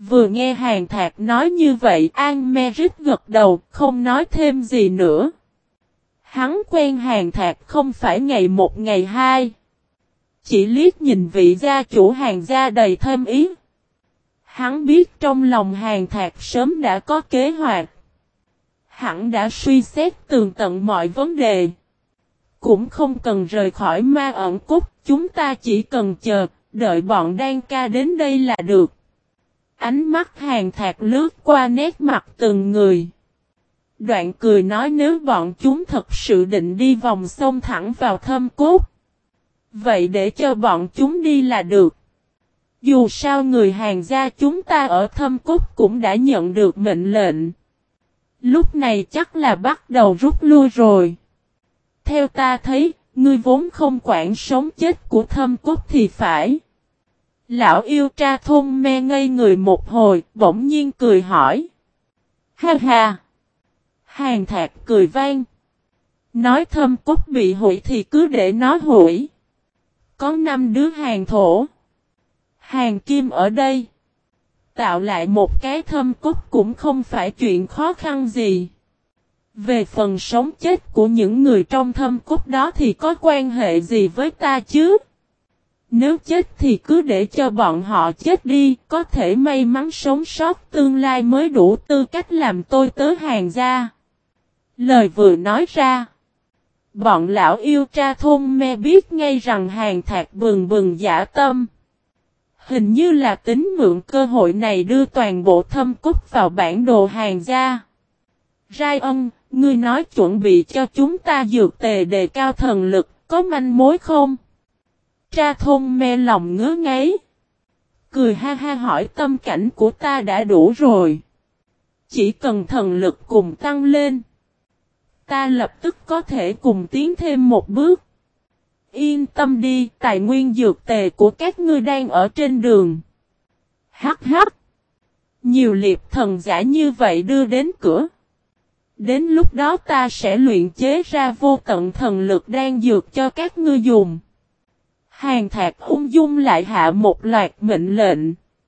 Vừa nghe Hàn Thạc nói như vậy, An-me-rít gật đầu, không nói thêm gì nữa. Hắn quen Hàn Thạc không phải ngày một ngày hai. Chỉ liếc nhìn vị gia chủ Hàn gia đầy thêm ý. Hắn biết trong lòng Hàn Thạc sớm đã có kế hoạch. Hắn đã suy xét tường tận mọi vấn đề. Cũng không cần rời khỏi ma ẩn cốt, chúng ta chỉ cần chờ, đợi bọn Đan ca đến đây là được. Ánh mắt Hàn Thạc lướt qua nét mặt từng người. Đoạn cười nói nếu bọn chúng thật sự định đi vòng sông thẳng vào thâm cốt. Vậy để cho bọn chúng đi là được. Dù sao người Hàn gia chúng ta ở thâm cốt cũng đã nhận được mệnh lệnh. Lúc này chắc là bắt đầu rút lui rồi. Theo ta thấy, ngươi vốn không quản sống chết của thâm cốt thì phải. Lão yêu tra thôn me ngây người một hồi, bỗng nhiên cười hỏi. Ha ha! Hàn Thạc cười vang. Nói thâm cốt bị hủy thì cứ để nó hủy. Có 5 đứa Hàn thổ. Hàn kim ở đây. Tạo lại một cái thâm cốt cũng không phải chuyện khó khăn gì. Về phần sống chết của những người trong thâm cốt đó thì có quan hệ gì với ta chứ? Nếu chết thì cứ để cho bọn họ chết đi, có thể may mắn sống sót tương lai mới đủ tư cách làm tôi tớ Hàn gia. Lời vừa nói ra. Bọn lão yêu tra thôn me biết ngay rằng Hàn Thạc bừng bừng dã tâm. Hình như là tính mượn cơ hội này đưa toàn bộ thâm cốt vào bản đồ Hàn gia. Rai ân, ngươi nói chuẩn bị cho chúng ta dược tề đề cao thần lực, có manh mối không? Tra thôn me lòng ngứa ngáy. Cười ha ha hỏi tâm cảnh của ta đã đủ rồi. Chỉ cần thần lực cùng tăng lên. Ta lập tức có thể cùng tiến thêm một bước. Yên tâm đi, tài nguyên dược tề của các ngươi đang ở trên đường. Hắc hắc. Nhiều liệp thần giả như vậy đưa đến cửa. Đến lúc đó ta sẽ luyện chế ra vô tận thần lực đang dược cho các ngươi dùng. Hàn Thạc ung dung lại hạ một loạt mệnh lệnh.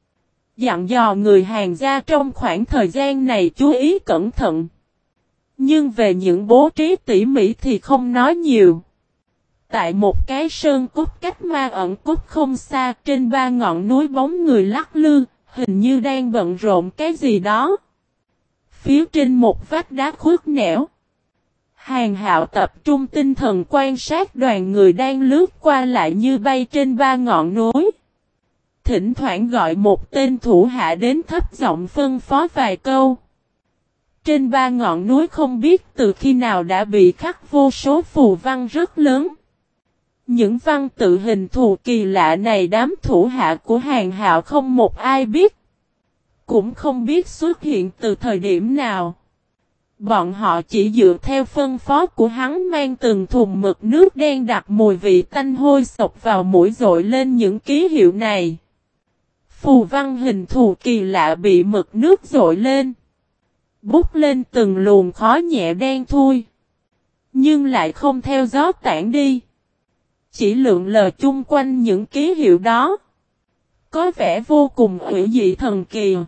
Dặn dò người Hàn gia trong khoảng thời gian này chú ý cẩn thận. Nhưng về những bố trí tỉ mỉ thì không nói nhiều. Tại một cái sơn cốt cách ma ẩn cốt không xa trên 3 ngọn núi bóng người lắc lư, hình như đang bận rộn cái gì đó. Phía trên một vách đá khuất nẻo. Hàn Hạo tập trung tinh thần quan sát đoàn người đang lướt qua lại như bay trên 3 ngọn núi. Thỉnh thoảng gọi một tên thủ hạ đến thấp giọng phân phó vài câu. Trên 3 ngọn núi không biết từ khi nào đã bị khắc vô số phù văn rất lớn. Những văn tự hình thù kỳ lạ này đám thủ hạ của Hàn Hạo không một ai biết. Cũng không biết xuất hiện từ thời điểm nào. Bọn họ chỉ dựa theo phân phó của hắn mang từng thùng mực nước đen đặc mùi vị tanh hôi sộc vào mũi dội lên những ký hiệu này. Phù văn hình thù kỳ lạ bị mực nước dội lên. Bút lên từng luồng khói nhẹ đen thui. Nhưng lại không theo gió tản đi. Chỉ lượn lờ chung quanh những ký hiệu đó. Có vẻ vô cùng hữu dị thần kỳ.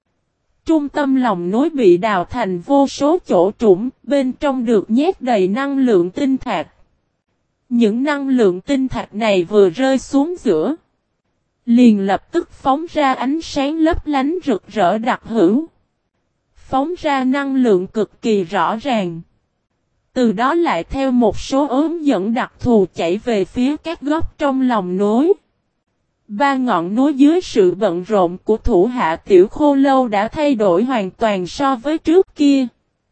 Trung tâm lòng núi bị đào thành vô số chỗ trũng, bên trong được nhét đầy năng lượng tinh thạch. Những năng lượng tinh thạch này vừa rơi xuống giữa. Liền lập tức phóng ra ánh sáng lấp lánh rực rỡ đặc hữu. Phóng ra năng lượng cực kỳ rõ ràng. Từ đó lại theo một số ốm dẫn đặc thù chảy về phía các góc trong lòng núi. 3 ngọn núi dưới sự bận rộn của thủ hạ Tiểu Khô Lâu đã thay đổi hoàn toàn so với trước kia.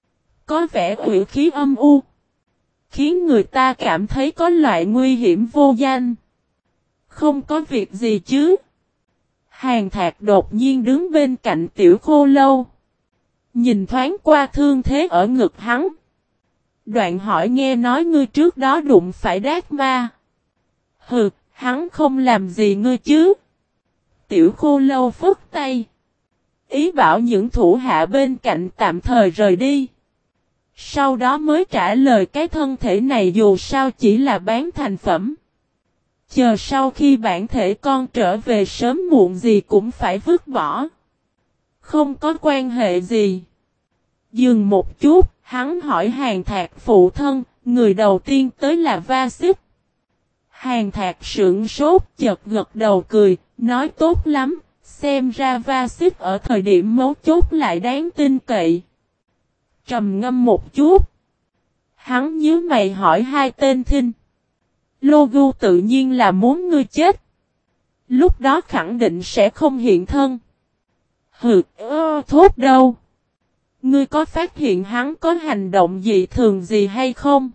Có vẻ ủy khí âm u. Khiến người ta cảm thấy có loại nguy hiểm vô danh. Không có việc gì chứ. Hàn Thạc đột nhiên đứng bên cạnh Tiểu Khô Lâu. Nhìn thoáng qua thương thế ở ngực hắn. Đoạn hỏi nghe nói ngươi trước đó đụng phải đát ma. Hừ, hắn không làm gì ngươi chứ. Tiểu Khô Lâu phất tay. Ý bảo những thủ hạ bên cạnh tạm thời rời đi. Sau đó mới trả lời cái thân thể này dù sao chỉ là bán thành phẩm. Chờ sau khi bản thể con trở về sớm muộn gì cũng phải vứt bỏ. Không có quan hệ gì. Dừng một chút, hắn hỏi Hàn Thạc phụ thân, người đầu tiên tới là Va Xích. Hàn Thạc sững sốt, chợt gật đầu cười, nói tốt lắm, xem ra Va Xích ở thời điểm mấu chốt lại đáng tin cậy. Trầm ngâm một chút. Hắn nhíu mày hỏi hai tên thinh. Logu tự nhiên là muốn ngươi chết. Lúc đó khẳng định sẽ không hiện thân. Hừ, thốt đâu? Ngươi có phát hiện hắn có hành động dị thường gì hay không?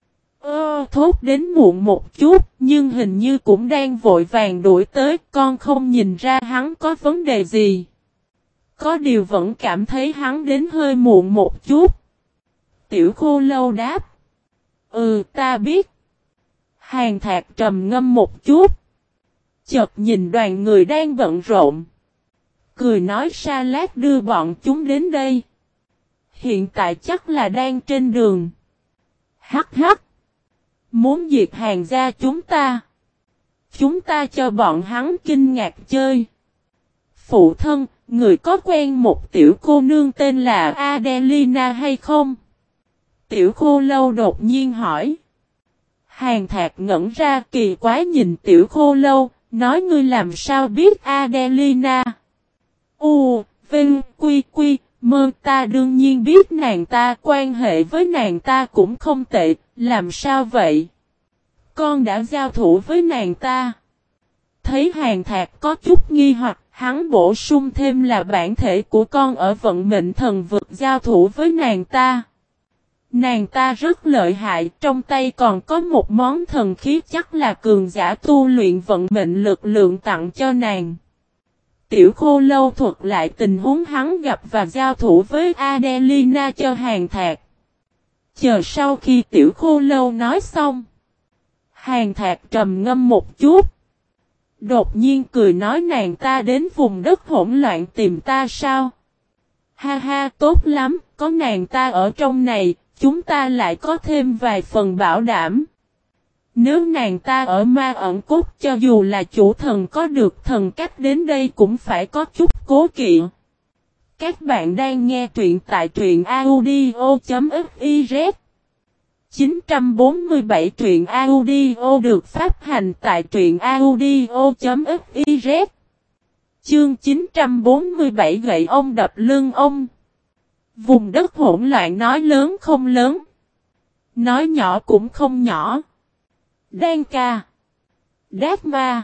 Thốt đến muộn một chút, nhưng hình như cũng đang vội vàng đuổi tới, con không nhìn ra hắn có vấn đề gì. Có điều vẫn cảm thấy hắn đến hơi muộn một chút. Tiểu Khô Lâu đáp. Ta biết. Hàn Thạc trầm ngâm một chút. Chợt nhìn đoàn người đang bận rộn. Cười nói Sa Lát đưa bọn chúng đến đây. Hiện tại chắc là đang trên đường. Hắc hắc. Muốn diệt Hàn gia chúng ta. Chúng ta cho bọn hắn kinh ngạc chơi. Phụ thân, người có quen một tiểu cô nương tên là Adelina hay không? Tiểu Khô Lâu đột nhiên hỏi. Hàn Thạc ngẩn ra kỳ quái nhìn Tiểu Khô Lâu, nói ngươi làm sao biết Adelina? Vinh, Quy, Mơ ta đương nhiên biết nàng ta, quan hệ với nàng ta cũng không tệ, làm sao vậy? Con đã giao thủ với nàng ta. Thấy Hàn Thạc có chút nghi hoặc, hắn bổ sung thêm là bản thể của con ở vận mệnh thần vực giao thủ với nàng ta. Nàng ta rất lợi hại, trong tay còn có một món thần khí chắc là cường giả tu luyện vận mệnh lực lượng tặng cho nàng. Tiểu Khô Lâu thuật lại tình huống hắn gặp và giao thủ với Adelina cho Hàn Thạc. Chờ sau khi Tiểu Khô Lâu nói xong, Hàn Thạc trầm ngâm một chút. Đột nhiên cười nói nàng ta đến vùng đất hỗn loạn tìm ta sao? Ha ha, tốt lắm, có nàng ta ở trong này, chúng ta lại có thêm vài phần bảo đảm. Nếu nàng ta ở Ma Ẩn Cốt cho dù là chủ thần có được thần cách đến đây cũng phải có chút cố kỵ. Các bạn đang nghe truyện tại truyện audio.fiz 947 truyện audio được phát hành tại truyện audio.fiz. Chương 947 gậy ông đập lưng ông. Vùng đất hỗn loạn nói lớn không lớn, nói nhỏ cũng không nhỏ. Đan Ca, Đát Ma,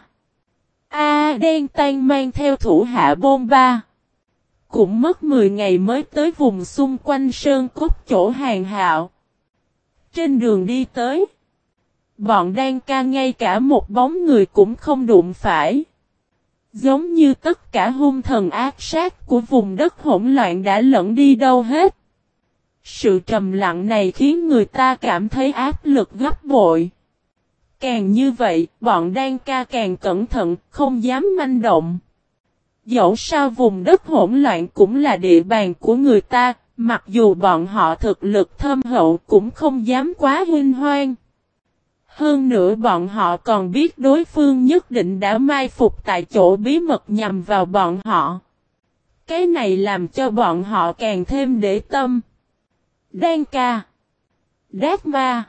Đen Tan mang theo thủ hạ bôn ba. Cũng mất 10 ngày mới tới vùng xung quanh sơn cốt chỗ Hàn Hạo. Trên đường đi tới, bọn Đan Ca ngay cả một bóng người cũng không đụng phải. Giống như tất cả hung thần ác sát của vùng đất hỗn loạn đã lẫn đi đâu hết. Sự trầm lặng này khiến người ta cảm thấy áp lực gấp bội. Càng như vậy, bọn Đan Ca càng cẩn thận, không dám manh động. Dẫu sao vùng đất hỗn loạn cũng là địa bàn của người ta, mặc dù bọn họ thực lực thâm hậu cũng không dám quá huynh hoang. Hơn nữa bọn họ còn biết đối phương nhất định đã mai phục tại chỗ bí mật nhằm vào bọn họ. Cái này làm cho bọn họ càng thêm để tâm. Đan Ca, Đát Ma,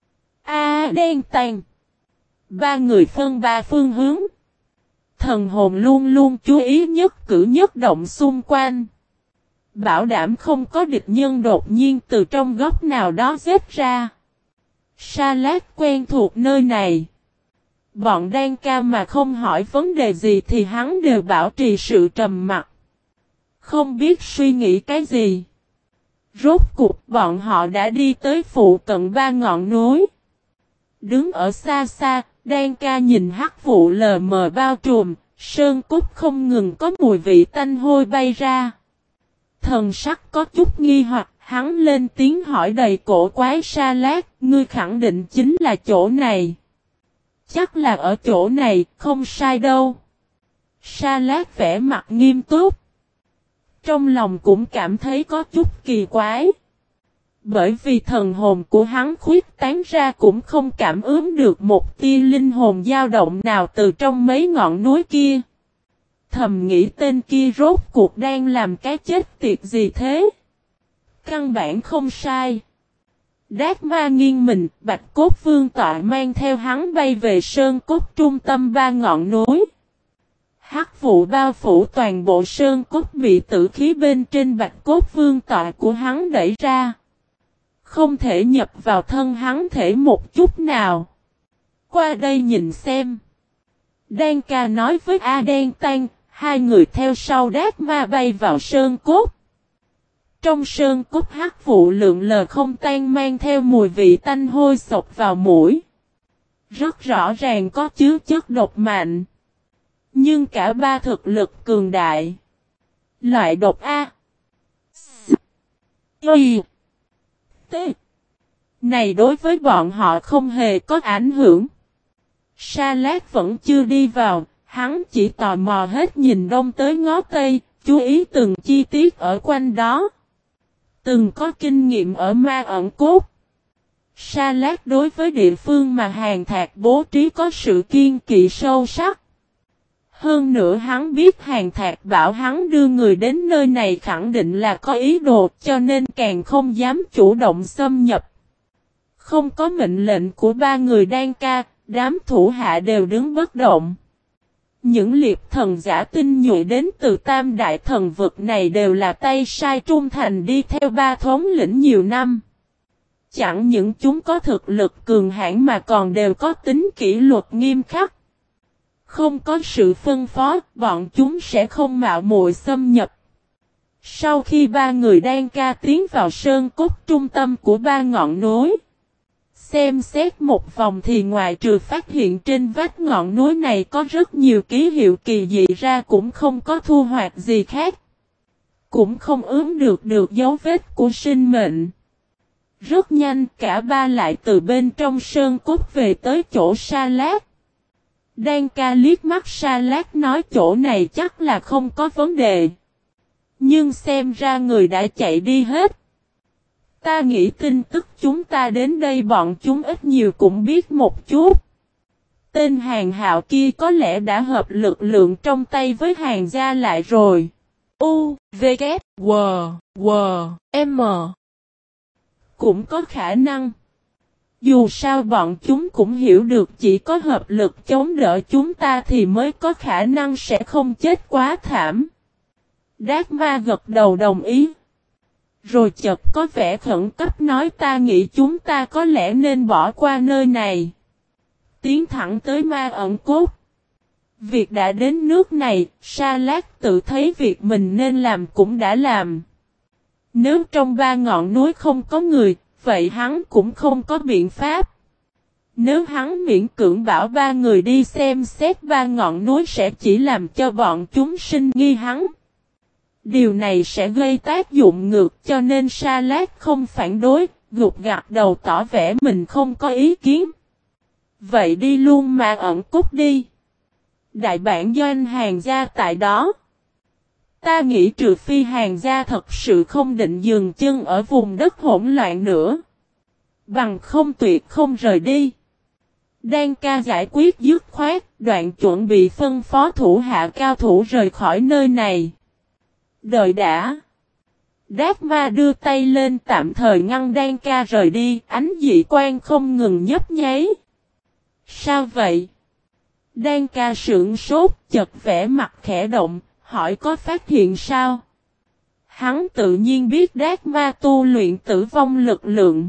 Đen Tàn. Ba người phân ba phương hướng. Thần hồn luôn luôn chú ý nhất cử nhất động xung quanh. Bảo đảm không có địch nhân đột nhiên từ trong góc nào đó giết ra. Sa Lát quen thuộc nơi này. Bọn Đan Ca mà không hỏi vấn đề gì thì hắn đều bảo trì sự trầm mặc. Không biết suy nghĩ cái gì. Rốt cuộc bọn họ đã đi tới phụ cận ba ngọn núi. Đứng ở xa xa, Đan Ca nhìn hắc vụ lờ mờ bao trùm, sơn cốt không ngừng có mùi vị tanh hôi bay ra. Thần sắc có chút nghi hoặc, hắn lên tiếng hỏi đầy cổ quái Sa Lát, ngươi khẳng định chính là chỗ này. Chắc là ở chỗ này, không sai đâu. Sa Lát vẻ mặt nghiêm túc. Trong lòng cũng cảm thấy có chút kỳ quái. Bởi vì thần hồn của hắn khuyết tán ra cũng không cảm ứng được một tia linh hồn dao động nào từ trong mấy ngọn núi kia. thầm nghĩ tên kia rốt cuộc đang làm cái chết tiệt gì thế? Căn bản không sai. Đát ma nghiêng mình, Bạch Cốt Vương tọa mang theo hắn bay về sơn cốt trung tâm ba ngọn núi. Hắc vụ bao phủ toàn bộ sơn cốt bị tử khí bên trên Bạch Cốt Vương tọa của hắn đẩy ra. Không thể nhập vào thân hắn thể một chút nào. Qua đây nhìn xem. Đan ca nói với A Đen Tan, hai người theo sau Đát ma bay vào sơn cốt. Trong sơn cốt hắc vụ lượn lờ không tan mang theo mùi vị tanh hôi sộc vào mũi. Rất rõ ràng có chứa chất độc mạnh. Nhưng cả ba thực lực cường đại. Loại độc A. Y. T. Này đối với bọn họ không hề có ảnh hưởng. Sa Lát vẫn chưa đi vào, hắn chỉ tò mò hết nhìn đông tới ngó tây, chú ý từng chi tiết ở quanh đó. Từng có kinh nghiệm ở ma ẩn cốt. Sa Lát đối với địa phương mà Hàn Thạc bố trí có sự kiên kỵ sâu sắc. Hơn nữa hắn biết Hàn Thạc bảo hắn đưa người đến nơi này khẳng định là có ý đồ cho nên càng không dám chủ động xâm nhập. Không có mệnh lệnh của ba người Đan ca, đám thủ hạ đều đứng bất động. Những liệp thần giả tinh nhuệ đến từ tam đại thần vực này đều là tay sai trung thành đi theo ba thống lĩnh nhiều năm. Chẳng những chúng có thực lực cường hãn mà còn đều có tính kỷ luật nghiêm khắc. Không có sự phân phó, bọn chúng sẽ không mạo muội xâm nhập. Sau khi ba người Đan ca tiến vào sơn cốt trung tâm của ba ngọn núi. Xem xét một vòng thì ngoài trừ phát hiện trên vách ngọn núi này có rất nhiều ký hiệu kỳ dị ra cũng không có thu hoạch gì khác. Cũng không ướm được dấu vết của sinh mệnh. Rất nhanh cả ba lại từ bên trong sơn cốt về tới chỗ Sa Lát. Đan ca liếc mắt Sa Lát nói chỗ này chắc là không có vấn đề. Nhưng xem ra người đã chạy đi hết. Ta nghĩ tin tức chúng ta đến đây bọn chúng ít nhiều cũng biết một chút. Tên Hàn Hạo kia có lẽ đã hợp lực lượng trong tay với Hàn gia lại rồi. U, V, K, W, W, M. Cũng có khả năng. Dù sao bọn chúng cũng hiểu được chỉ có hợp lực chống đỡ chúng ta thì mới có khả năng sẽ không chết quá thảm. Đát ma gật đầu đồng ý. Rồi chợt có vẻ khẩn cấp nói ta nghĩ chúng ta có lẽ nên bỏ qua nơi này. Tiến thẳng tới ma ẩn cốt. Việc đã đến nước này, Sa Lát tự thấy việc mình nên làm cũng đã làm. Nếu trong ba ngọn núi không có người, vậy hắn cũng không có biện pháp. Nếu hắn miễn cưỡng bảo ba người đi xem xét ba ngọn núi sẽ chỉ làm cho bọn chúng sinh nghi hắn. Điều này sẽ gây tác dụng ngược cho nên Sa Lát không phản đối, gục gặt đầu tỏ vẻ mình không có ý kiến. Vậy đi luôn mà ẩn cút đi. Đại bản doanh Hàn gia tại đó. Ta nghĩ trừ phi Hàn gia thật sự không định dừng chân ở vùng đất hỗn loạn nữa. Bằng không tuyệt không rời đi. Đan ca giải quyết dứt khoát, Đoạn chuẩn bị phân phó thủ hạ cao thủ rời khỏi nơi này. Đợi đã. Đát ma đưa tay lên tạm thời ngăn Đan ca rời đi, ánh dị quan không ngừng nhấp nháy. Sao vậy? Đan ca sững sốt, chợt vẻ mặt khẽ động, hỏi có phát hiện sao? Hắn tự nhiên biết Đát ma tu luyện tử vong lực lượng.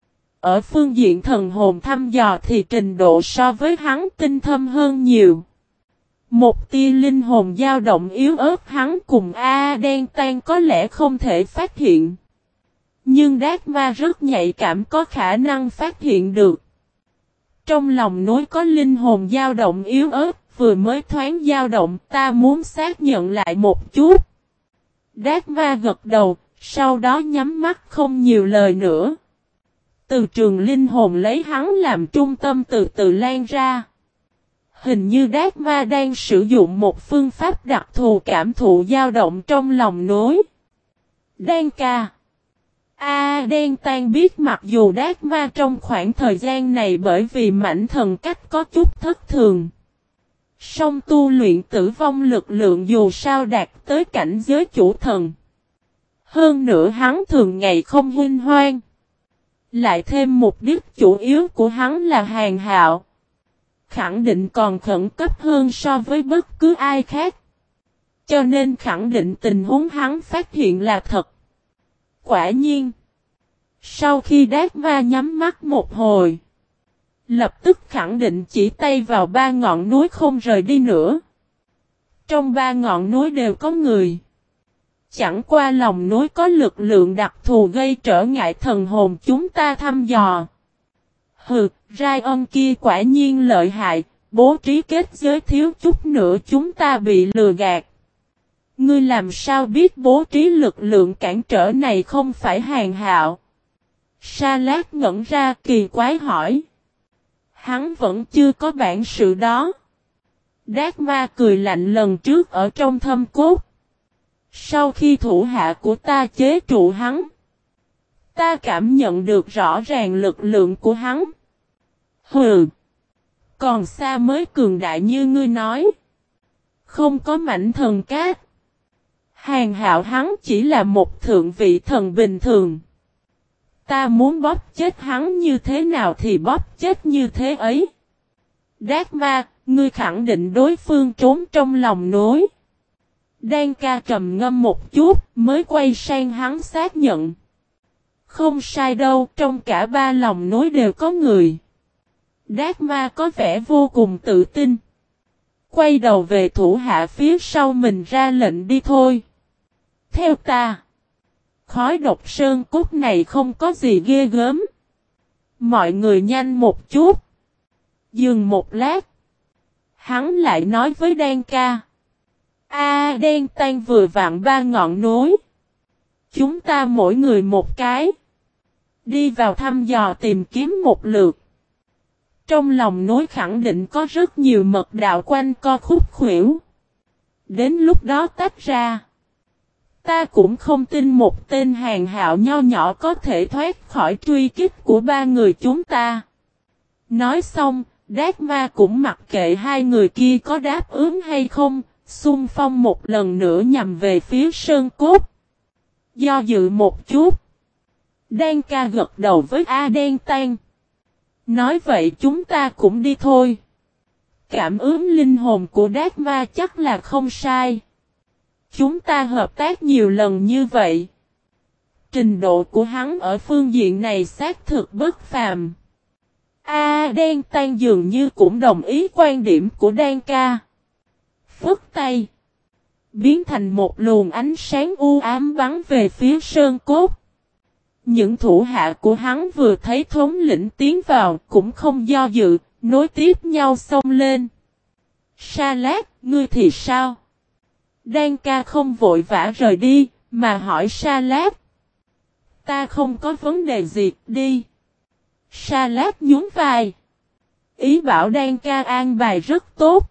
Ở phương diện thần hồn thăm dò thì trình độ so với hắn tinh thâm hơn nhiều. Một tia linh hồn dao động yếu ớt hắn cùng A Đen Tan có lẽ không thể phát hiện. Nhưng Đát ma rất nhạy cảm có khả năng phát hiện được. Trong lòng núi có linh hồn dao động yếu ớt, vừa mới thoáng dao động ta muốn xác nhận lại một chút. Đát ma gật đầu, sau đó nhắm mắt không nhiều lời nữa. Từ trường linh hồn lấy hắn làm trung tâm từ từ lan ra. Hình như Đát ma đang sử dụng một phương pháp đặc thù cảm thụ dao động trong lòng núi. Đan ca. Đen Tan biết mặc dù Đát ma trong khoảng thời gian này bởi vì mảnh thần cách có chút thất thường. Song tu luyện tử vong lực lượng dù sao đạt tới cảnh giới chủ thần. Hơn nữa hắn thường ngày không huynh hoang. Lại thêm mục đích chủ yếu của hắn là hàng hạo. Khẳng định còn khẩn cấp hơn so với bất cứ ai khác. Cho nên khẳng định tình huống hắn phát hiện là thật. Quả nhiên. Sau khi Đát Ma nhắm mắt một hồi. Lập tức khẳng định chỉ tay vào 3 ngọn núi không rời đi nữa. Trong 3 ngọn núi đều có người. Chẳng qua lòng núi có lực lượng đặc thù gây trở ngại thần hồn chúng ta thăm dò. Hừ, Ryan kia quả nhiên lợi hại, bố trí kết giới thiếu chút nữa chúng ta bị lừa gạt. Ngươi làm sao biết bố trí lực lượng cản trở này không phải hàng hạo? Sa Lát ngẩn ra kỳ quái hỏi. Hắn vẫn chưa có bản sự đó. Đát Ma cười lạnh lần trước ở trong thâm cốt. Sau khi thủ hạ của ta chế trụ hắn, ta cảm nhận được rõ ràng lực lượng của hắn. Hừ, còn xa mới cường đại như ngươi nói. Không có mảnh thần cát. Hàng hạo hắn chỉ là một thượng vị thần bình thường. Ta muốn bóp chết hắn như thế nào thì bóp chết như thế ấy. Đát Ma, ngươi khẳng định đối phương trốn trong lòng núi. Đan Ca trầm ngâm một chút mới quay sang hắn xác nhận. Không sai đâu, trong cả 3 lòng núi đều có người. Đát Ma có vẻ vô cùng tự tin. Quay đầu về thủ hạ phía sau mình ra lệnh đi thôi. Theo ta. Khói độc sơn cốt này không có gì ghê gớm. Mọi người nhanh một chút. Dừng một lát. Hắn lại nói với Đan Ca. Đen Tan vừa vặn 3 ngọn núi. Chúng ta mỗi người một cái. Đi vào thăm dò tìm kiếm một lượt. Trong lòng núi khẳng định có rất nhiều mật đạo quanh co khúc khuỷu. Đến lúc đó tách ra. Ta cũng không tin một tên hàng hạo nho nhỏ có thể thoát khỏi truy kích của 3 người chúng ta. Nói xong, Đát Ma cũng mặc kệ 2 người kia có đáp ứng hay không, xung phong một lần nữa nhằm về phía sơn cốt. Do dự một chút. Đan Ca gật đầu với Đen Tan. Nói vậy chúng ta cũng đi thôi. Cảm ứng linh hồn của Đát Ma chắc là không sai. Chúng ta hợp tác nhiều lần như vậy. Trình độ của hắn ở phương diện này xác thực bất phàm. Đen Tan dường như cũng đồng ý quan điểm của Đan Ca. Phất tay. Biến thành một luồng ánh sáng u ám bắn về phía sơn cốt. Những thủ hạ của hắn vừa thấy thống lĩnh tiến vào cũng không do dự, nối tiếp nhau xông lên. Sa Lát, ngươi thì sao? Đan Ca không vội vã rời đi, mà hỏi Sa Lát. Ta không có vấn đề gì, đi. Sa Lát nhún vai. Ý bảo Đan Ca an bài rất tốt.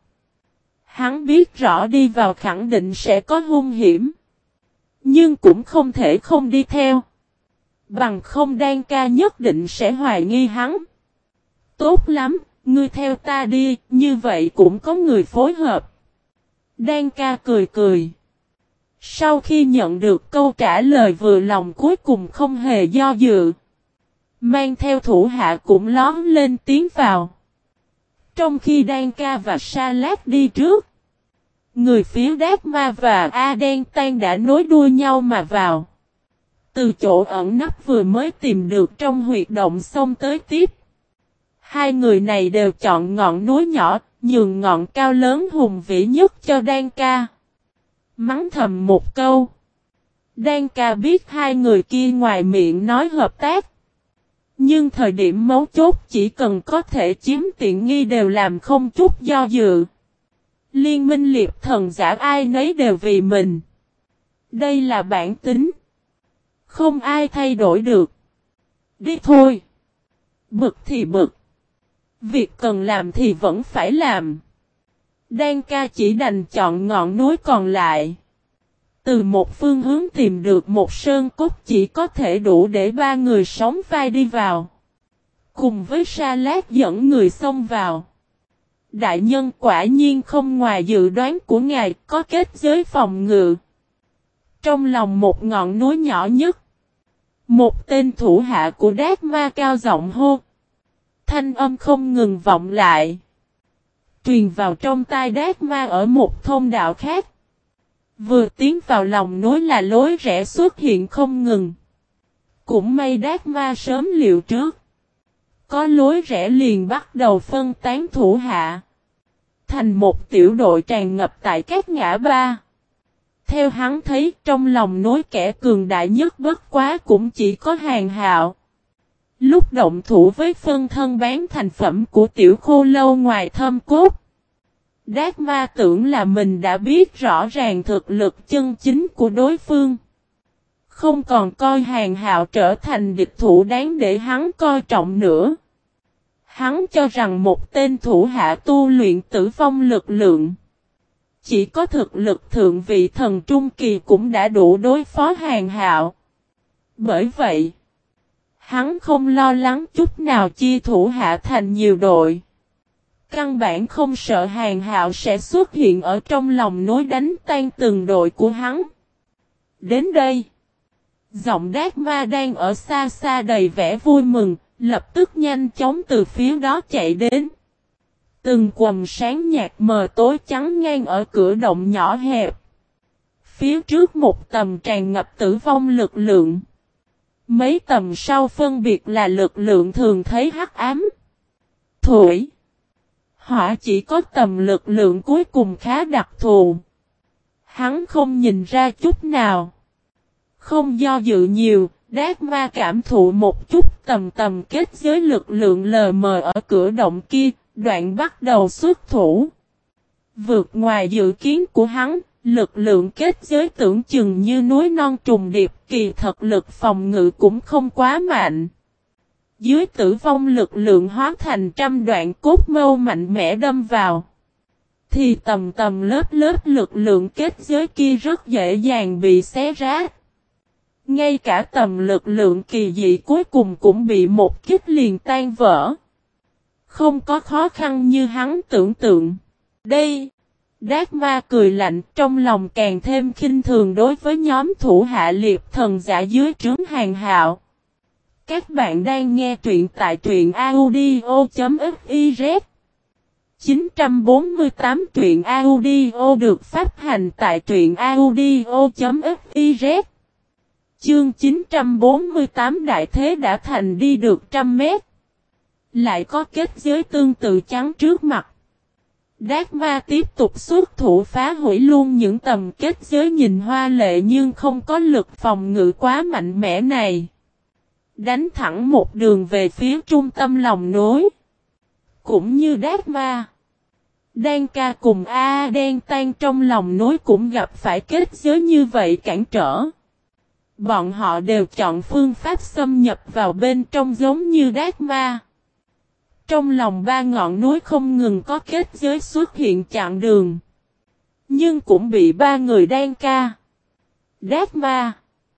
Hắn biết rõ đi vào khẳng định sẽ có hung hiểm. Nhưng cũng không thể không đi theo. Bằng không Đan Ca nhất định sẽ hoài nghi hắn. Tốt lắm, ngươi theo ta đi, như vậy cũng có người phối hợp. Đan Ca cười cười. Sau khi nhận được câu trả lời vừa lòng cuối cùng không hề do dự. Mang theo thủ hạ cũng lón lên tiến vào. Trong khi Đan Ca và Sa Lát đi trước. Người phía Đát Ma và Đen Tan đã nối đuôi nhau mà vào. Từ chỗ ẩn nấp vừa mới tìm được trong huyệt động xông tới tiếp. 2 người này đều chọn ngọn núi nhỏ, nhường ngọn cao lớn hùng vĩ nhất cho Đan Ca. Mắng thầm một câu. Đan Ca biết 2 người kia ngoài miệng nói hợp tác. Nhưng thời điểm mấu chốt chỉ cần có thể chiếm tiện nghi đều làm không chút do dự. Liên minh liệp thần giả ai nấy đều vì mình. Đây là bản tính. Không ai thay đổi được. Đi thôi. Bực thì bực. Việc cần làm thì vẫn phải làm. Đan Ca chỉ đành chọn ngọn núi còn lại. Từ một phương hướng tìm được một sơn cốt chỉ có thể đủ để 3 người sóng vai đi vào. Cùng với Sa Lát dẫn người xông vào. Đại nhân quả nhiên không ngoài dự đoán của ngài, có kết giới phòng ngự. Trong lòng một ngọn núi nhỏ nhất, một tên thủ hạ của Đát Ma cao giọng hô. Thanh âm không ngừng vọng lại, truyền vào trong tai Đát Ma ở một thôn đạo khác. Vừa tiến vào lòng núi là lối rẽ xuất hiện không ngừng. Cũng may Đát Ma sớm liệu trước. Có lối rẽ liền bắt đầu phân tán thủ hạ, thành một tiểu đội tràn ngập tại các ngã ba. Theo hắn thấy, trong lòng núi kẻ cường đại nhất bất quá cũng chỉ có Hàn Hạo. Lúc động thủ với phân thân bán thành phẩm của tiểu khô lâu ngoài thâm cốt, Đát Ma tưởng là mình đã biết rõ ràng thực lực chân chính của đối phương. Không còn coi Hàn Hạo trở thành địch thủ đáng để hắn coi trọng nữa. Hắn cho rằng một tên thủ hạ tu luyện tử vong lực lượng, chỉ có thực lực thượng vị thần trung kỳ cũng đã đủ đối phó Hàn Hạo. Bởi vậy, hắn không lo lắng chút nào chia thủ hạ thành nhiều đội. Căn bản không sợ Hàn Hạo sẽ xuất hiện ở trong lòng núi đánh tan từng đội của hắn. Đến đây, giọng Đát Ma đang ở xa xa đầy vẻ vui mừng, lập tức nhanh chóng từ phía đó chạy đến. Từng quầng sáng nhạt mờ tối trắng ngang ở cửa động nhỏ hẹp. Phía trước một tầm tràn ngập tử vong lực lượng. Mấy tầm sau phân biệt là lực lượng thường thấy hắc ám, thủy, hỏa, chỉ có tầm lực lượng cuối cùng khá đặc thù. Hắn không nhìn ra chút nào. Không do dự nhiều, Đát Ma cảm thụ một chút tầm kết giới lực lượng lờ mờ ở cửa động kia, đoạn bắt đầu xuất thủ. Vượt ngoài dự kiến của hắn, lực lượng kết giới tưởng chừng như núi non trùng điệp, kỳ thật lực phòng ngự cũng không quá mạnh. Dưới tử vong lực lượng hóa thành trăm đoạn cốt mâu mạnh mẽ đâm vào, thì tầm lớp lực lượng kết giới kia rất dễ dàng bị xé rách. Ngay cả tầm lực lượng kỳ dị cuối cùng cũng bị một kích liền tan vỡ. Không có khó khăn như hắn tưởng tượng. Đây, Đát Ma cười lạnh, trong lòng càng thêm khinh thường đối với nhóm thủ hạ liệt thần giả dưới trướng Hàn Hạo. Các bạn đang nghe truyện tại truyện audio.fiz 948 truyện audio được phát hành tại truyện audio.fiz. Chương 948 đại thế đã thành đi được 100 mét. Lại có kết giới tương tự chắn trước mặt. Đát Ma tiếp tục xuất thủ phá hủy luôn những tầm kết giới nhìn hoa lệ nhưng không có lực phòng ngự quá mạnh mẽ này. Đánh thẳng một đường về phía trung tâm lòng núi. Cũng như Đát Ma, Đan Ca cùng A Đen Tan trong lòng núi cũng gặp phải kết giới như vậy cản trở. Bọn họ đều chọn phương pháp xâm nhập vào bên trong giống như Đát Ma. Trong lòng ba ngọn núi không ngừng có kết giới xuất hiện chặn đường. Nhưng cũng bị ba người Đan Ca, Đát Ma,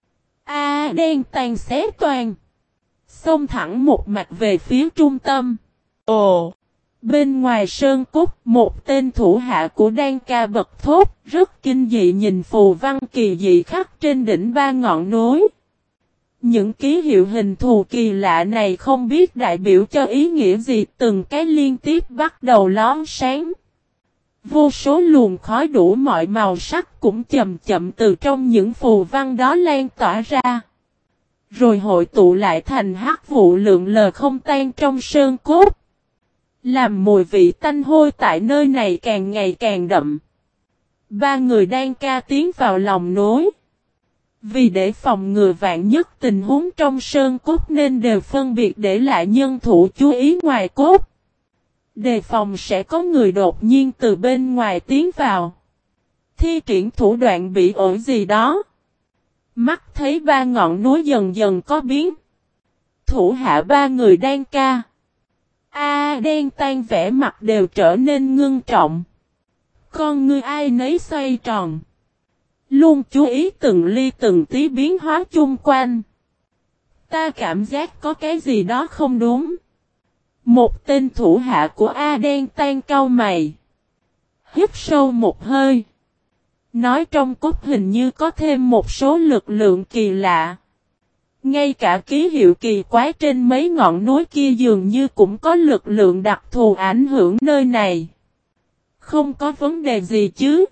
A Đen Tan xé toan. Xông thẳng một mạch về phía trung tâm. Ồ! Bên ngoài sơn cốt, một tên thủ hạ của Đan Ca bật thốt, rất kinh dị nhìn phù văn kỳ dị khắc trên đỉnh ba ngọn núi. Những ký hiệu hình thù kỳ lạ này không biết đại biểu cho ý nghĩa gì, từng cái liên tiếp bắt đầu lóe sáng. Vô số luồng khói đủ mọi màu sắc cũng chậm chậm từ trong những phù văn đó lan tỏa ra. Rồi hội tụ lại thành hắc vụ lượn lờ không tan trong sơn cốt. Làm mùi vị tanh hôi tại nơi này càng ngày càng đậm. Ba người Đan Ca tiến vào lòng núi. Vì để phòng ngừa vạn nhất tình huống trong sơn cốt nên đều phân biệt để lại nhân thủ chú ý ngoài cốt. Đề phòng sẽ có người đột nhiên từ bên ngoài tiến vào. Thi triển thủ đoạn bị ổi gì đó. Mắt thấy ba ngọn núi dần dần có biến. Thủ hạ ba người Đan Ca, A Đen Tan vẻ mặt đều trở nên ngưng trọng. Con ngươi ai nấy xoay tròn. Luôn chú ý từng ly từng tí biến hóa chung quanh. Ta cảm giác có cái gì đó không đúng. Một tên thủ hạ của A Đen Tan cau mày. Hít sâu một hơi. Nói trong cốt hình như có thêm một số lực lượng kỳ lạ. Ngay cả ký hiệu kỳ quái trên mấy ngọn núi kia dường như cũng có lực lượng đặc thù ảnh hưởng nơi này. Không có vấn đề gì chứ.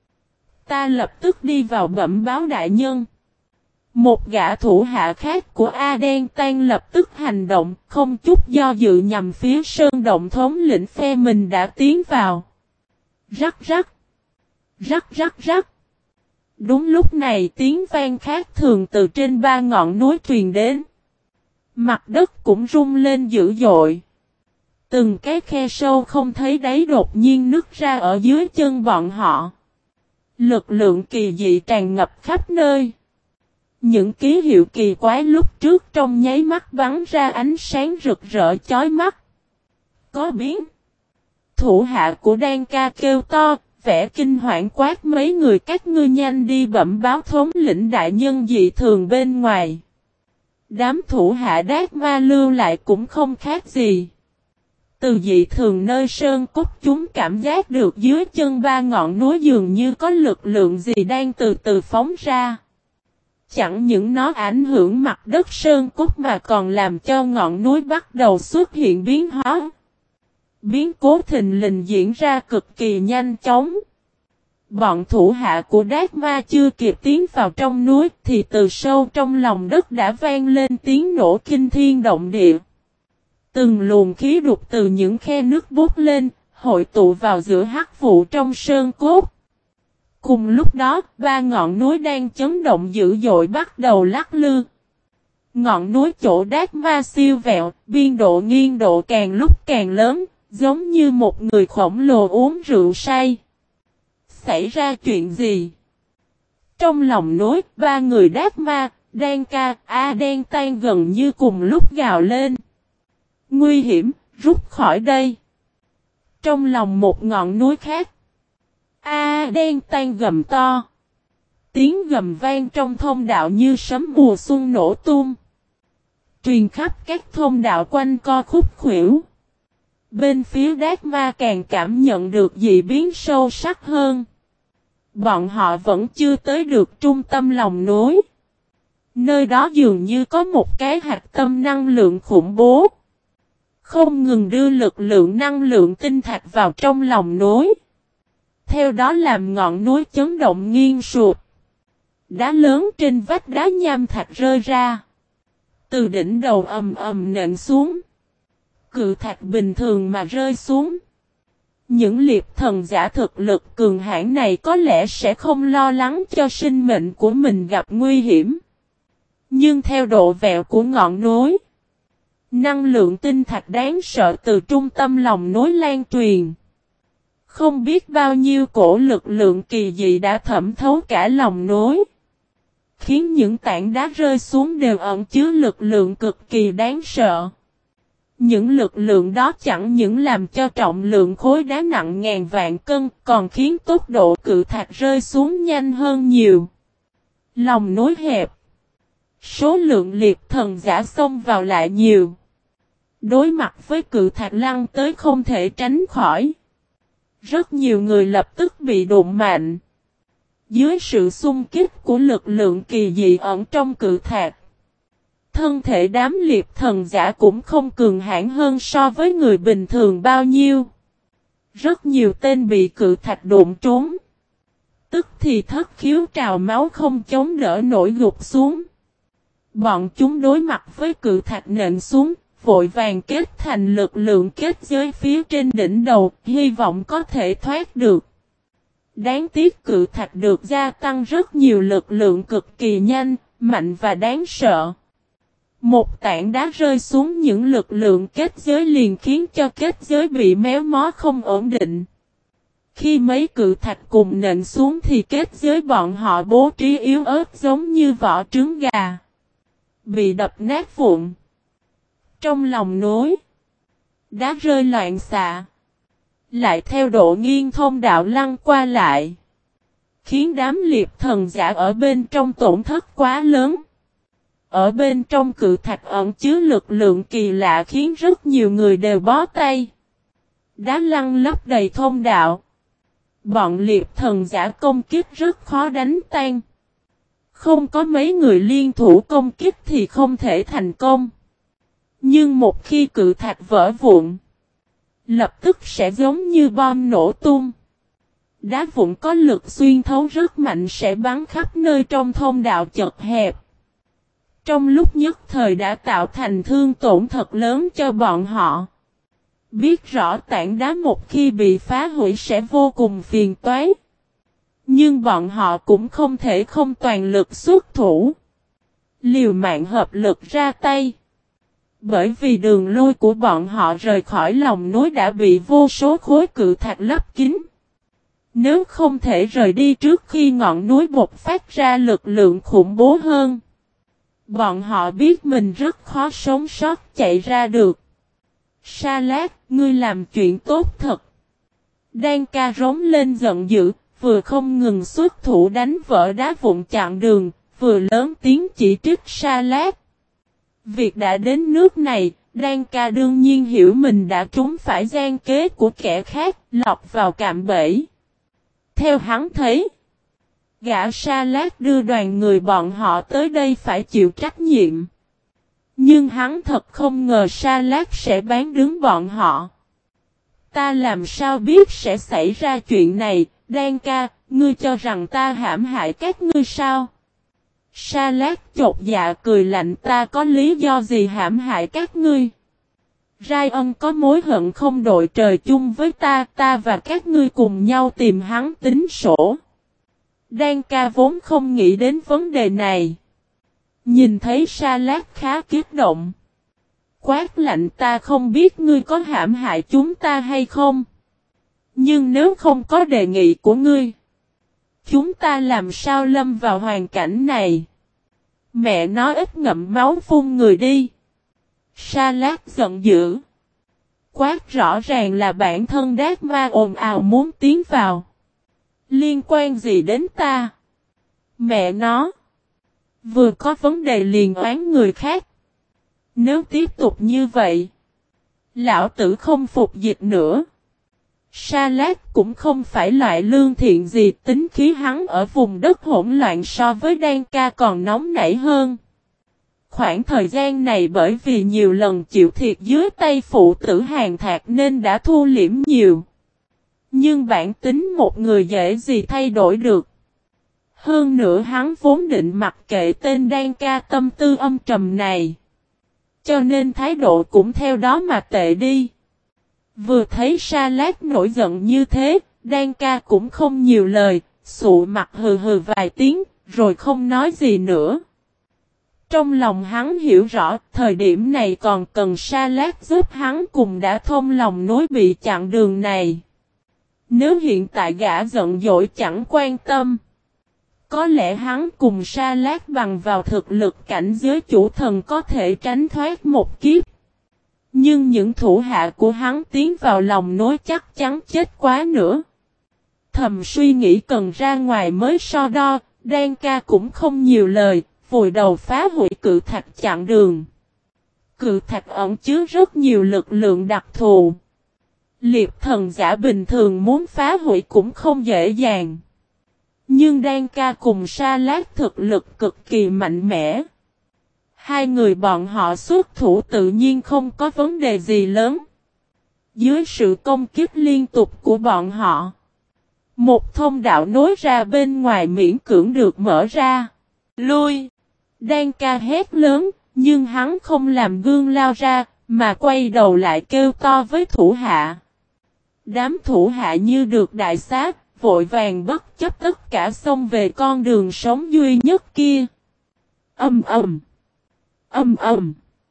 Ta lập tức đi vào bẩm báo đại nhân. Một gã thủ hạ khác của A Đen Tan lập tức hành động, không chút do dự nhằm phía sơn động thống lĩnh phe mình đã tiến vào. Rắc rắc. Rắc rắc rắc. Đúng lúc này tiếng vang khác thường từ trên ba ngọn núi truyền đến. Mặt đất cũng rung lên dữ dội. Từng cái khe sâu không thấy đáy đột nhiên nứt ra ở dưới chân bọn họ. Lực lượng kỳ dị tràn ngập khắp nơi. Những ký hiệu kỳ quái lúc trước trong nháy mắt bắn ra ánh sáng rực rỡ chói mắt. Có biến. Thủ hạ của Đan Ca kêu to, vẻ kinh hoảng quát mấy người các ngươi nhanh đi bẩm báo thống lĩnh đại nhân dị thường bên ngoài. Đám thủ hạ Đát Ma lưu lại cũng không khác gì. Từ dị thường nơi sơn cốt chúng cảm giác được dưới chân ba ngọn núi dường như có lực lượng gì đang từ từ phóng ra. Chẳng những nó ảnh hưởng mặt đất sơn cốt mà còn làm cho ngọn núi bắt đầu xuất hiện biến hóa. Biến cố thình lình diễn ra cực kỳ nhanh chóng. Bọn thủ hạ của Đát Ma chưa kịp tiến vào trong núi thì từ sâu trong lòng đất đã vang lên tiếng nổ kinh thiên động địa. Từng luồng khí đục từ những khe nước bút lên, hội tụ vào giữa hắc vụ trong sơn cốt. Cùng lúc đó, ba ngọn núi đang chấn động dữ dội bắt đầu lắc lư. Ngọn núi chỗ Đát Ma siêu vẹo, biên độ nghiêng độ càng lúc càng lớn, giống như một người khổng lồ uống rượu say. Xảy ra chuyện gì? Trong lòng núi, ba người Đát Ma, Đan Ca, A Đen Tan gần như cùng lúc gào lên. Nguy hiểm, rút khỏi đây. Trong lòng một ngọn núi khác, A Đen Tan gầm to. Tiếng gầm vang trong thông đạo như sấm mùa xuân nổ tung. Truyền khắp các thông đạo quanh co khúc khuỷu. Bên phía Đát Ma càng cảm nhận được dị biến sâu sắc hơn. Bọn họ vẫn chưa tới được trung tâm lòng núi. Nơi đó dường như có một cái hạt tâm năng lượng khủng bố. Không ngừng đưa lực lượng năng lượng tinh thạch vào trong lòng núi. Theo đó làm ngọn núi chấn động nghiêng sụp. Đá lớn trên vách đá nham thạch rơi ra. Từ đỉnh đầu ầm ầm nện xuống. Cự thạch bình thường mà rơi xuống. Những liệp thần giả thực lực cường hãn này có lẽ sẽ không lo lắng cho sinh mệnh của mình gặp nguy hiểm. Nhưng theo độ vẹo của ngọn núi, năng lượng tinh thạch đáng sợ từ trung tâm lòng núi lan truyền. Không biết bao nhiêu cổ lực lượng kỳ dị đã thẩm thấu cả lòng núi. Khiến những tảng đá rơi xuống đều ẩn chứa lực lượng cực kỳ đáng sợ. Những lực lượng đó chẳng những làm cho trọng lượng khối đá nặng ngàn vạn cân, còn khiến tốc độ cự thạch rơi xuống nhanh hơn nhiều. Lòng núi hẹp. Số lượng liệp thần giả xông vào lại nhiều. Đối mặt với cự thạch lăn tới không thể tránh khỏi. Rất nhiều người lập tức bị đụng mạnh. Dưới sự xung kích của lực lượng kỳ dị ẩn trong cự thạch, thân thể đám liệp thần giả cũng không cường hãn hơn so với người bình thường bao nhiêu. Rất nhiều tên bị cự thạch đụng trúng. Tức thì thất khiếu trào máu không chống đỡ nổi gục xuống. Bọn chúng đối mặt với cự thạch nện xuống, vội vàng kết thành lực lượng kết giới phía trên đỉnh đầu, hy vọng có thể thoát được. Đáng tiếc cự thạch được gia tăng rất nhiều lực lượng cực kỳ nhanh, mạnh và đáng sợ. Một tảng đá rơi xuống những lực lượng kết giới liền khiến cho kết giới bị méo mó không ổn định. Khi mấy cự thạch cùng nện xuống thì kết giới bọn họ bố trí yếu ớt giống như vỏ trứng gà. Bị đập nát vụn. Trong lòng núi, đá rơi loạn xạ. Lại theo độ nghiêng thông đạo lăn qua lại. Khiến đám liệp thần giả ở bên trong tổn thất quá lớn. ở bên trong cự thạch ẩn chứa lực lượng kỳ lạ khiến rất nhiều người đều bó tay. Đá lăn lấp đầy thông đạo. Bọn liệp thần giả công kích rất khó đánh tan. Không có mấy người liên thủ công kích thì không thể thành công. Nhưng một khi cự thạch vỡ vụn, lập tức sẽ giống như bom nổ tung. Đá vụn có lực xuyên thấu rất mạnh sẽ bắn khắp nơi trong thông đạo chật hẹp. Trong lúc nhất thời đã tạo thành thương tổn thật lớn cho bọn họ. Biết rõ tảng đá một khi bị phá hủy sẽ vô cùng phiền toái. Nhưng bọn họ cũng không thể không toàn lực xuất thủ. Liều mạng hợp lực ra tay. Bởi vì đường lui của bọn họ rời khỏi lòng núi đã bị vô số khối cự thạch lấp kín. Nếu không thể rời đi trước khi ngọn núi bộc phát ra lực lượng khủng bố hơn. Bọn họ biết mình rất khó sống sót chạy ra được. Sa Lát, ngươi làm chuyện tốt thật. Đan ca rống lên giận dữ, vừa không ngừng xuất thủ đánh vỡ đá vụn chặn đường, vừa lớn tiếng chỉ trích Sa Lát. Việc đã đến nước này, Đan ca đương nhiên hiểu mình đã trúng phải gian kế của kẻ khác, lọt vào cạm bẫy. Theo hắn thấy, gã Sa Lát đưa đoàn người bọn họ tới đây phải chịu trách nhiệm. Nhưng hắn thật không ngờ Sa Lát sẽ bán đứng bọn họ. Ta làm sao biết sẽ xảy ra chuyện này, Đan ca, ngươi cho rằng ta hãm hại các ngươi sao? Sa Lát chột dạ cười lạnh, ta có lý do gì hãm hại các ngươi? Rai Ân có mối hận không đội trời chung với ta và các ngươi cùng nhau tìm hắn tính sổ. Đan ca vốn không nghĩ đến vấn đề này. Nhìn thấy Sa Lát khá kích động. Quát lạnh, ta không biết ngươi có hãm hại chúng ta hay không. Nhưng nếu không có đề nghị của ngươi, chúng ta làm sao lâm vào hoàn cảnh này? Mẹ nói ít ngậm máu phun người đi. Sa Lát giận dữ. Quát rõ ràng là bản thân Đát Ma ồn ào muốn tiến vào. Liên quan gì đến ta? Mẹ nó. Vừa có vấn đề liền oán người khác. Nếu tiếp tục như vậy, lão tử không phục dịch nữa. Sa Lát cũng không phải loại lương thiện gì, tính khí hắn ở vùng đất hỗn loạn so với Đan ca còn nóng nảy hơn. Khoảng thời gian này bởi vì nhiều lần chịu thiệt dưới tay phụ tử Hàn Thạc nên đã thu liễm nhiều. Nhưng bản tính một người dễ gì thay đổi được. Hơn nữa hắn vốn định mặc kệ tên Đan ca tâm tư âm trầm này. Cho nên thái độ cũng theo đó mà tệ đi. Vừa thấy Sa Lát nổi giận như thế, Đan ca cũng không nhiều lời, sụ mặt hừ hừ vài tiếng, rồi không nói gì nữa. Trong lòng hắn hiểu rõ, thời điểm này còn cần Sa Lát giúp hắn cùng đã thông lòng nối bị chặn đường này. Nếu hiện tại gã giận dỗi chẳng quan tâm, có lẽ hắn cùng Sa Lát bằng vào thực lực cảnh giới chủ thần có thể tránh thoát một kiếp. Nhưng những thủ hạ của hắn tiến vào lòng nối chắc chắn chết quá nữa. Thầm suy nghĩ cần ra ngoài mới so đo, Đan ca cũng không nhiều lời, vùi đầu phá hủy cự thạch chặn đường. Cự thạch ẩn chứa rất nhiều lực lượng đặc thù. Liệp thần giả bình thường muốn phá hủy cũng không dễ dàng. Nhưng Đan ca cùng Sa Lát thực lực cực kỳ mạnh mẽ. Hai người bọn họ xuất thủ tự nhiên không có vấn đề gì lớn. Dưới sự công kích liên tục của bọn họ, một thông đạo nối ra bên ngoài miễn cưỡng được mở ra. Lui! Đan ca hét lớn, nhưng hắn không làm gương lao ra, mà quay đầu lại kêu to với thủ hạ. Đám thủ hạ như được đại sát, vội vàng bất chấp tất cả xông về con đường sống duy nhất kia. Âm ầm! Âm ầm!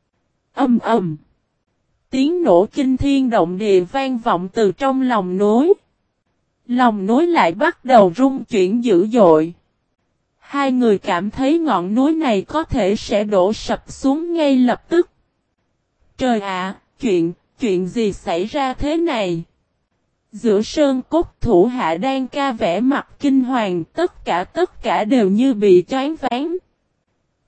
Âm ầm! Tiếng nổ kinh thiên động địa vang vọng từ trong lòng núi. Lòng núi lại bắt đầu rung chuyển dữ dội. Hai người cảm thấy ngọn núi này có thể sẽ đổ sập xuống ngay lập tức. Trời ạ, chuyện gì xảy ra thế này? Giữa sơn cốt thủ hạ Đan ca vẻ mặt kinh hoàng, tất cả đều như bị choáng váng.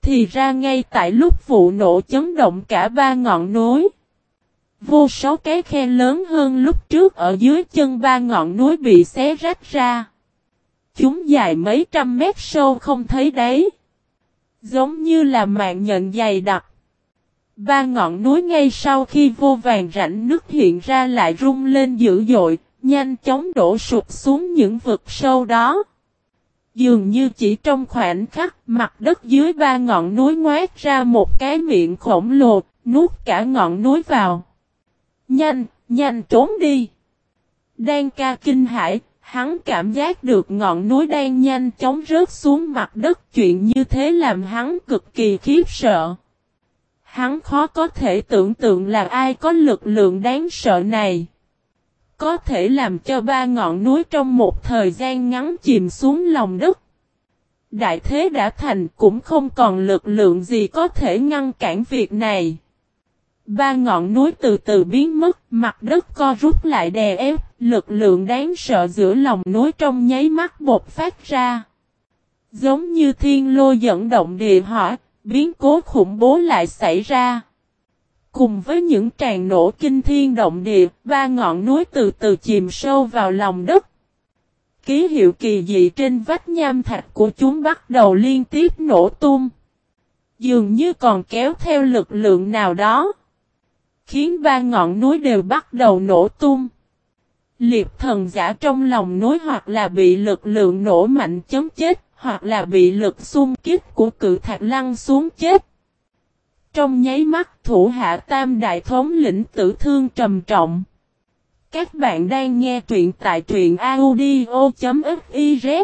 Thì ra ngay tại lúc vụ nổ chấn động cả ba ngọn núi. Vô số cái khe lớn hơn lúc trước ở dưới chân ba ngọn núi bị xé rách ra. Chúng dài mấy trăm mét sâu không thấy đáy. Giống như là mạng nhện dày đặc. Ba ngọn núi ngay sau khi vô vàn rãnh nước hiện ra lại rung lên dữ dội, nhanh chóng đổ sụp xuống những vực sâu đó. Dường như chỉ trong khoảnh khắc, mặt đất dưới ba ngọn núi ngoác ra một cái miệng khổng lồ, nuốt cả ngọn núi vào. Nhanh, nhanh trốn đi! Đan ca kinh hãi, hắn cảm giác được ngọn núi đang nhanh chóng rớt xuống mặt đất, chuyện như thế làm hắn cực kỳ khiếp sợ. Hắn khó có thể tưởng tượng là ai có lực lượng đáng sợ này. Có thể làm cho ba ngọn núi trong một thời gian ngắn chìm xuống lòng đất. Đại thế đã thành cũng không còn lực lượng gì có thể ngăn cản việc này. Ba ngọn núi từ từ biến mất, mặt đất co rút lại đè ép, lực lượng đáng sợ giữa lòng núi trong nháy mắt bộc phát ra. Giống như thiên lôi dẫn động địa hỏa, biến cố khủng bố lại xảy ra. Cùng với những tràn nổ kinh thiên động địa, ba ngọn núi từ từ chìm sâu vào lòng đất. Ký hiệu kỳ dị trên vách nham thạch của chúng bắt đầu liên tiếp nổ tung. Dường như còn kéo theo lực lượng nào đó. Khiến ba ngọn núi đều bắt đầu nổ tung. Liệp thần giả trong lòng núi hoặc là bị lực lượng nổ mạnh chấm chết, hoặc là bị lực xung kích của cự thạch lăn xuống chết. Trong nháy mắt thủ hạ tam đại thống lĩnh tử thương trầm trọng. Các bạn đang nghe truyện tại truyện audio.fiz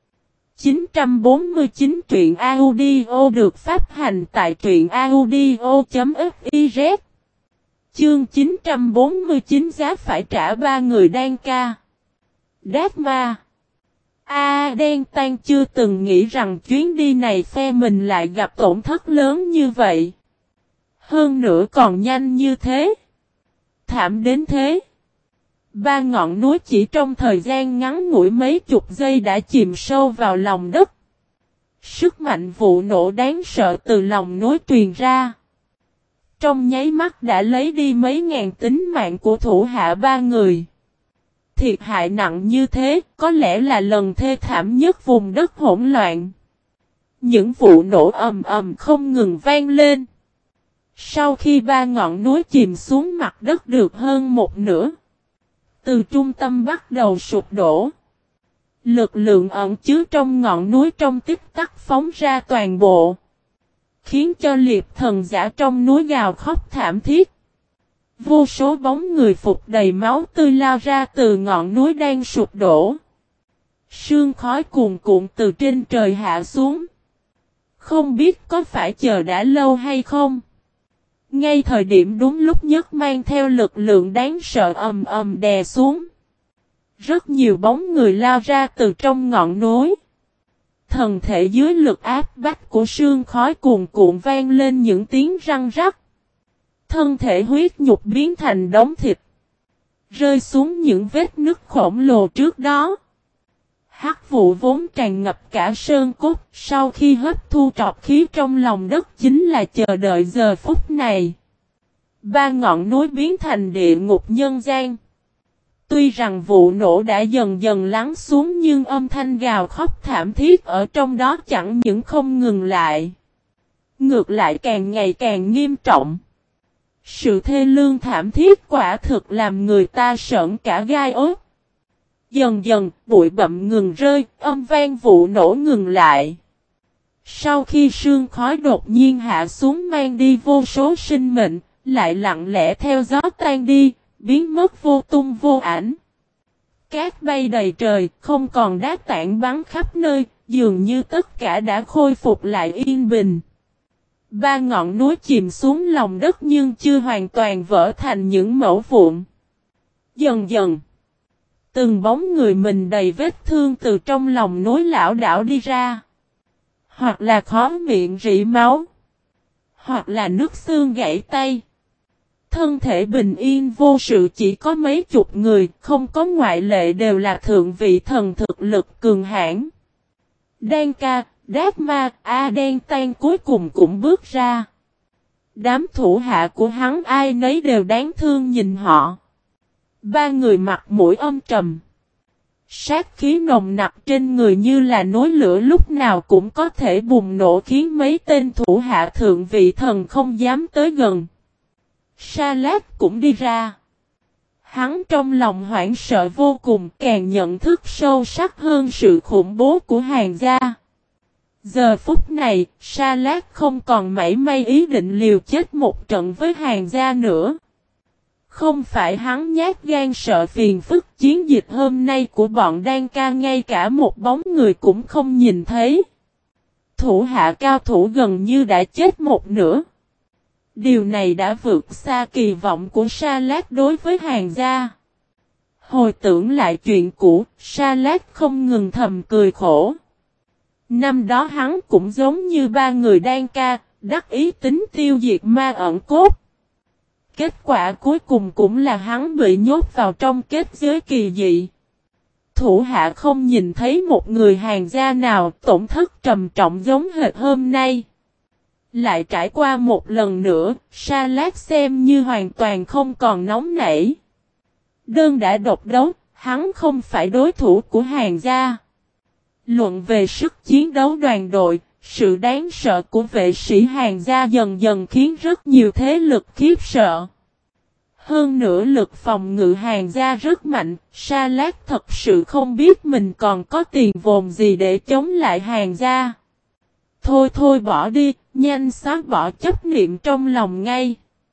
949 truyện audio được phát hành tại truyện audio.fiz. Chương 949 giá phải trả ba người đan ca. Đát ma. Đen Tan chưa từng nghĩ rằng chuyến đi này phe mình lại gặp tổn thất lớn như vậy. Hơn nữa còn nhanh như thế. Thảm đến thế. Ba ngọn núi chỉ trong thời gian ngắn ngủi mấy chục giây đã chìm sâu vào lòng đất. Sức mạnh vụ nổ đáng sợ từ lòng núi truyền ra. Trong nháy mắt đã lấy đi mấy ngàn tính mạng của thủ hạ ba người. Thiệt hại nặng như thế có lẽ là lần thê thảm nhất vùng đất hỗn loạn. Những vụ nổ ầm ầm không ngừng vang lên. Sau khi ba ngọn núi chìm xuống mặt đất được hơn một nửa. Từ trung tâm bắt đầu sụp đổ. Lực lượng ẩn chứa trong ngọn núi trong tích tắc phóng ra toàn bộ. Khiến cho liệp thần giả trong núi gào khóc thảm thiết. Vô số bóng người phục đầy máu tươi lao ra từ ngọn núi đang sụp đổ. Sương khói cuồn cuộn từ trên trời hạ xuống. Không biết có phải chờ đã lâu hay không. Ngay thời điểm đúng lúc nhất mang theo lực lượng đáng sợ ầm ầm đè xuống. Rất nhiều bóng người lao ra từ trong ngọn núi. Thần thể dưới lực áp bách của sương khói cuồn cuộn vang lên những tiếng răng rắc. Thân thể huyết nhục biến thành đống thịt. Rơi xuống những vết nứt khổng lồ trước đó. Hắc vụ vốn tràn ngập cả sơn cốt. Sau khi hấp thu trọc khí trong lòng đất chính là chờ đợi giờ phút này. Ba ngọn núi biến thành địa ngục nhân gian. Tuy rằng vụ nổ đã dần dần lắng xuống nhưng âm thanh gào khóc thảm thiết ở trong đó chẳng những không ngừng lại. Ngược lại càng ngày càng nghiêm trọng. Sự thê lương thảm thiết quả thực làm người ta sởn cả gai ốc. Dần dần, bụi bặm ngừng rơi, âm vang vụ nổ ngừng lại. Sau khi sương khói đột nhiên hạ xuống mang đi vô số sinh mệnh, lại lặng lẽ theo gió tan đi, biến mất vô tung vô ảnh. Cát bay đầy trời, không còn đá tảng bắn khắp nơi, dường như tất cả đã khôi phục lại yên bình. Ba ngọn núi chìm xuống lòng đất nhưng chưa hoàn toàn vỡ thành những mẩu vụn. Dần dần, từng bóng người mình đầy vết thương từ trong lòng núi lảo đảo đi ra. Hoặc là khó miệng rỉ máu. Hoặc là nước xương gãy tay. Thân thể bình yên vô sự chỉ có mấy chục người, không có ngoại lệ đều là thượng vị thần thực lực cường hãn. Đan ca, Đát Ma, A Đen Tang cuối cùng cũng bước ra. Đám thủ hạ của hắn ai nấy đều đáng thương nhìn họ. Ba người mặt mũi âm trầm. Sát khí nồng nặc trên người như là núi lửa lúc nào cũng có thể bùng nổ khiến mấy tên thủ hạ thượng vị thần không dám tới gần. Sa Lát cũng đi ra. Hắn trong lòng hoảng sợ vô cùng, càng nhận thức sâu sắc hơn sự khủng bố của Hàn gia. Giờ phút này, Sa Lát không còn mảy may ý định liều chết một trận với Hàn gia nữa. Không phải hắn nhát gan sợ phiền phức, chiến dịch hôm nay của bọn Đan Ca ngay cả một bóng người cũng không nhìn thấy. Thủ hạ cao thủ gần như đã chết một nửa. Điều này đã vượt xa kỳ vọng của Sa Lát đối với Hàn gia. Hồi tưởng lại chuyện cũ, Sa Lát không ngừng thầm cười khổ. Năm đó hắn cũng giống như ba người Đan Ca, đắc ý tính tiêu diệt ma ẩn cốt. Kết quả cuối cùng cũng là hắn bị nhốt vào trong kết giới kỳ dị. Thủ hạ không nhìn thấy một người Hàn gia nào tổn thất trầm trọng giống hệt hôm nay. Lại trải qua một lần nữa, Sa Lát xem như hoàn toàn không còn nóng nảy. Đơn đã độc đấu, hắn không phải đối thủ của Hàn gia. Luận về sức chiến đấu đoàn đội, sự đáng sợ của vệ sĩ Hàn gia dần dần khiến rất nhiều thế lực khiếp sợ. Hơn nữa lực phòng ngự Hàn gia rất mạnh, Sa Lát thật sự không biết mình còn có tiền vốn gì để chống lại Hàn gia. Thôi bỏ đi, nhanh xóa bỏ chấp niệm trong lòng ngay.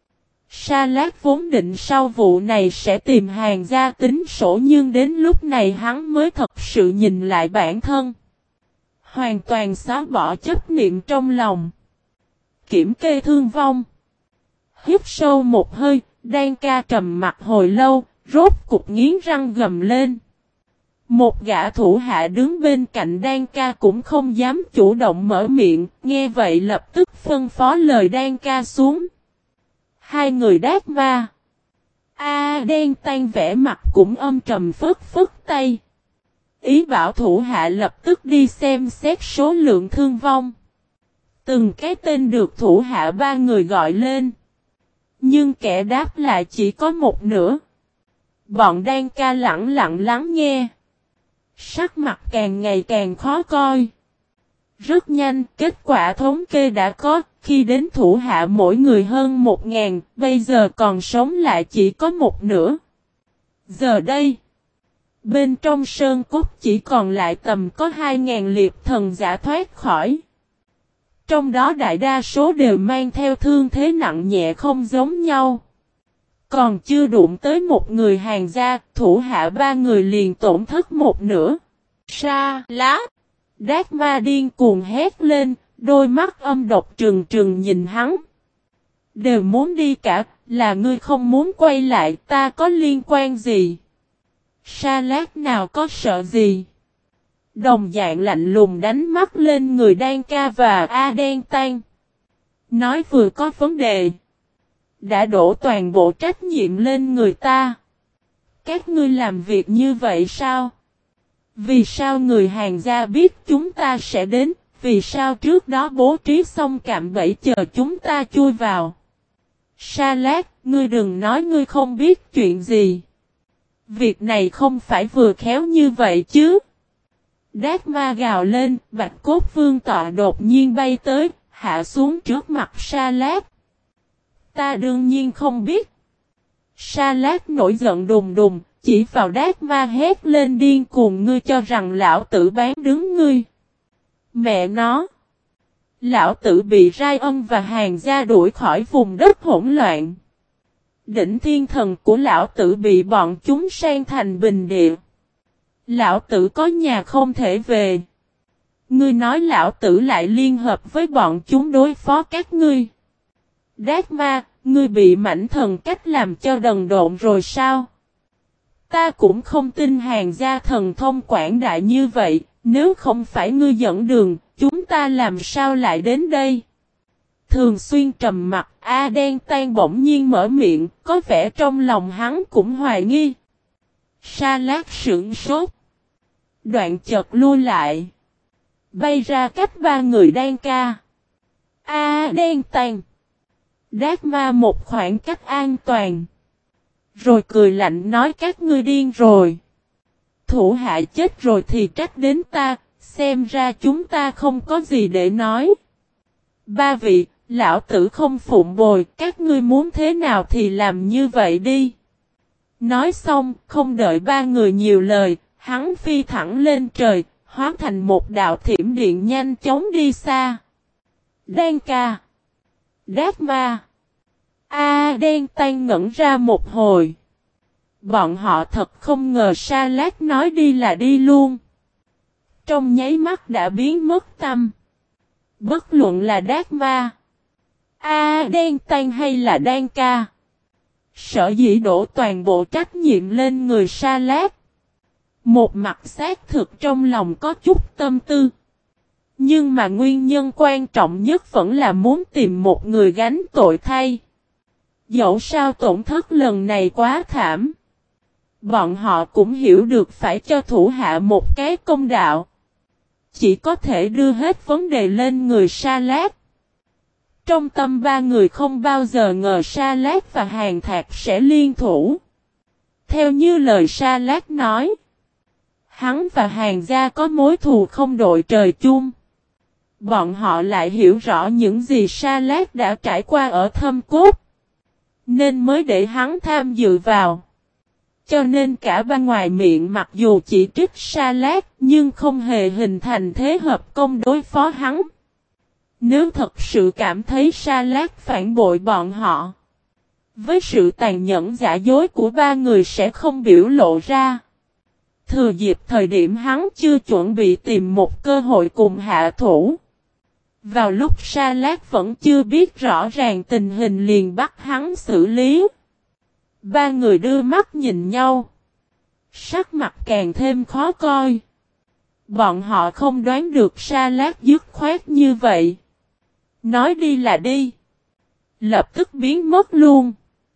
Sa Lát vốn định sau vụ này sẽ tìm Hàn gia tính sổ nhưng đến lúc này hắn mới thật sự nhìn lại bản thân. Hoàn toàn xóa bỏ chấp niệm trong lòng. Kiểm kê thương vong. Hít sâu một hơi, Đan Ca trầm mặt hồi lâu, rốt cục nghiến răng gầm lên. Một gã thủ hạ đứng bên cạnh Đan Ca cũng không dám chủ động mở miệng, nghe vậy lập tức phân phó lời Đan Ca xuống. Hai người Đát Ma. Đen Tang vẻ mặt cũng âm trầm phất tay. Ý bảo thủ hạ lập tức đi xem xét số lượng thương vong. Từng cái tên được thủ hạ ba người gọi lên. Nhưng kẻ đáp lại chỉ có một nửa. Bọn Đan Ca lặng lặng lắng nghe. Sắc mặt càng ngày càng khó coi. Rất nhanh, kết quả thống kê đã có, khi đến thủ hạ mỗi người hơn 1.000, bây giờ còn sống lại chỉ có một nửa. Giờ đây, bên trong sơn cốt chỉ còn lại tầm có 2.000 liệt thần giả thoát khỏi. Trong đó đại đa số đều mang theo thương thế nặng nhẹ không giống nhau. Còn chưa đụng tới một người Hàn gia, thủ hạ ba người liền tổn thất một nửa. Sa Lát. Đát Ma điên cuồng hét lên, đôi mắt âm độc trừng trừng nhìn hắn. Đều muốn đi cả, là ngươi không muốn quay lại, ta có liên quan gì? Sa Lát nào có sợ gì? Đồng dạng lạnh lùng đánh mắt lên người Đan Ca và A Đen Tang. Nói vừa có vấn đề. Đã đổ toàn bộ trách nhiệm lên người ta. Các ngươi làm việc như vậy sao? Vì sao người Hàn gia biết chúng ta sẽ đến? Vì sao trước đó bố trí xong cạm bẫy chờ chúng ta chui vào? Sa Lát, ngươi đừng nói ngươi không biết chuyện gì. Việc này không phải vừa khéo như vậy chứ. Đát Ma gào lên, Bạch Cốt Vương tọa đột nhiên bay tới, hạ xuống trước mặt Sa Lát. Ta đương nhiên không biết. Sa Lát nổi giận đùng đùng, chỉ vào Đát Ma hét lên điên cuồng, ngươi cho rằng lão tử bán đứng ngươi. Mẹ nó. Lão tử bị Rai Ân và Hàn gia đuổi khỏi vùng đất hỗn loạn. Đỉnh thiên thần của lão tử bị bọn chúng san thành bình địa. Lão tử có nhà không thể về. Ngươi nói lão tử lại liên hợp với bọn chúng đối phó các ngươi. Đát Ma, ngươi bị mảnh thần cách làm cho đần độn rồi sao? Ta cũng không tin Hàn gia thần thông quảng đại như vậy, nếu không phải ngươi dẫn đường, chúng ta làm sao lại đến đây? Thường xuyên trầm mặt, A Đen Tang bỗng nhiên mở miệng, có vẻ trong lòng hắn cũng hoài nghi. Sa Lát sững sốt. Đoạn chợt lui lại. bay ra cách ba người đan ca. Đen tàn. Đát ma một khoảng cách an toàn. Rồi cười lạnh nói các ngươi điên rồi. Thủ hạ chết rồi thì trách đến ta, xem ra chúng ta không có gì để nói. Ba vị, lão tử không phụng bồi, các ngươi muốn thế nào thì làm như vậy đi. Nói xong, không đợi ba người nhiều lời, hắn phi thẳng lên trời, hóa thành một đạo thiểm điện nhanh chóng đi xa. Đan ca. Đát ma. Đen tan ngẩn ra một hồi. Bọn họ thật không ngờ Sa Lát nói đi là đi luôn. Trong nháy mắt đã biến mất tâm. Bất luận là Đát ma, đen tan hay là Đan ca. Sở dĩ đổ toàn bộ trách nhiệm lên người Sa Lát. Một mặt xác thực trong lòng có chút tâm tư. Nhưng mà nguyên nhân quan trọng nhất vẫn là muốn tìm một người gánh tội thay. Dẫu sao tổn thất lần này quá thảm. Bọn họ cũng hiểu được phải cho thủ hạ một cái công đạo. Chỉ có thể đưa hết vấn đề lên người Sa Lát. Trong tâm ba người không bao giờ ngờ Sa Lát và Hàn Thạc sẽ liên thủ. Theo như lời Sa Lát nói, hắn và Hàn gia có mối thù không đội trời chung. Bọn họ lại hiểu rõ những gì Sa Lát đã trải qua ở Thâm Cốt. Nên mới để hắn tham dự vào. Cho nên cả ba ngoài miệng mặc dù chỉ trích Sa Lát nhưng không hề hình thành thế hợp công đối phó hắn. Nếu thật sự cảm thấy Sa Lát phản bội bọn họ, với sự tàn nhẫn giả dối của ba người sẽ không biểu lộ ra. Thừa dịp thời điểm hắn chưa chuẩn bị tìm một cơ hội cùng hạ thủ. Vào lúc Sa Lát vẫn chưa biết rõ ràng tình hình liền bắt hắn xử lý. Ba người đưa mắt nhìn nhau. Sắc mặt càng thêm khó coi. Bọn họ không đoán được Sa Lát dứt khoát như vậy. Nói đi là đi. Lập tức biến mất luôn.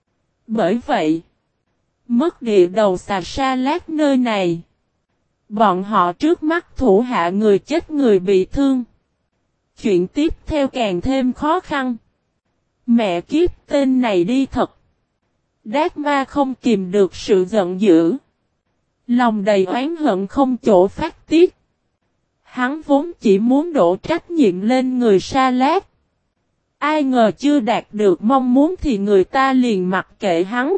Bởi vậy, mất địa đầu xà Sa Lát nơi này. Bọn họ trước mắt thủ hạ người chết người bị thương. Chuyện tiếp theo càng thêm khó khăn. Mẹ kiếp tên này đi thật. Đát ma không kìm được sự giận dữ. Lòng đầy oán hận không chỗ phát tiết. Hắn vốn chỉ muốn đổ trách nhiệm lên người Sa Lát. Ai ngờ chưa đạt được mong muốn thì người ta liền mặc kệ hắn.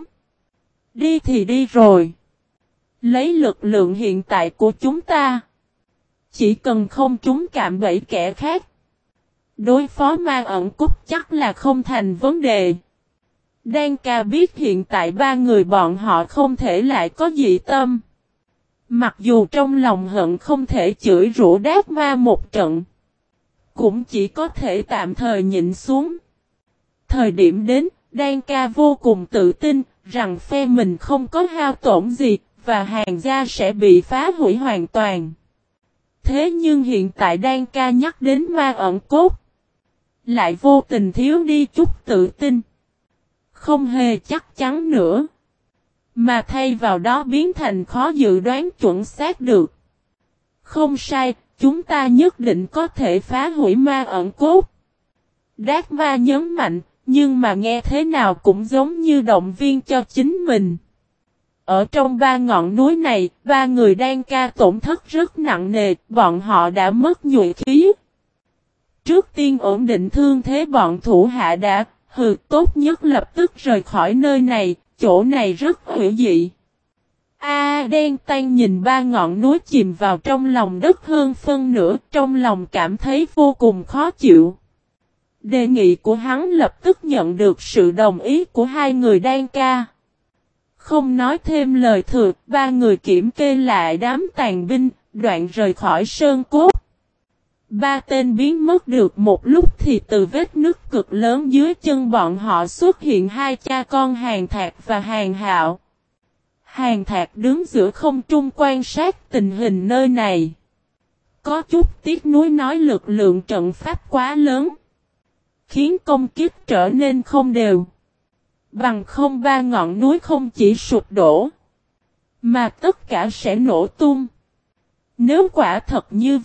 Đi thì đi rồi. Lấy lực lượng hiện tại của chúng ta. Chỉ cần không trúng cạm bẫy kẻ khác. Đối phó ma ẩn cúc chắc là không thành vấn đề. Đan ca biết hiện tại ba người bọn họ không thể lại có dị tâm. Mặc dù trong lòng hận không thể chửi rủa Đát ma một trận. Cũng chỉ có thể tạm thời nhịn xuống. Thời điểm đến, Đan ca vô cùng tự tin rằng phe mình không có hao tổn gì và Hàn gia sẽ bị phá hủy hoàn toàn. Thế nhưng hiện tại Đan ca nhắc đến ma ẩn cốt. Lại vô tình thiếu đi chút tự tin. Không hề chắc chắn nữa. Mà thay vào đó biến thành khó dự đoán chuẩn xác được. Không sai, chúng ta nhất định có thể phá hủy ma ẩn cốt. Đát ma nhấn mạnh, nhưng mà nghe thế nào cũng giống như động viên cho chính mình. Ở trong ba ngọn núi này, ba người Đan ca tổn thất rất nặng nề, bọn họ đã mất nhuệ khí. Trước tiên ổn định thương thế bọn thủ hạ đã, tốt nhất lập tức rời khỏi nơi này, chỗ này rất hữu dị. Đen tan nhìn ba ngọn núi chìm vào trong lòng đất hơn phân nửa, trong lòng cảm thấy vô cùng khó chịu. Đề nghị của hắn lập tức nhận được sự đồng ý của hai người Đan ca. Không nói thêm lời thừa, ba người kiểm kê lại đám tàn binh, đoạn rời khỏi sơn cốt. Ba tên biến mất được một lúc thì từ vết nứt cực lớn dưới chân bọn họ xuất hiện hai cha con Hàn Thạc và Hàn Hạo. Hàn Thạc đứng giữa không trung quan sát tình hình nơi này. Có chút tiếc nuối nói lực lượng trận pháp quá lớn. Khiến công kích trở nên không đều. Bằng không ba ngọn núi không chỉ sụp đổ. Mà tất cả sẽ nổ tung. Nếu quả thật như vậy,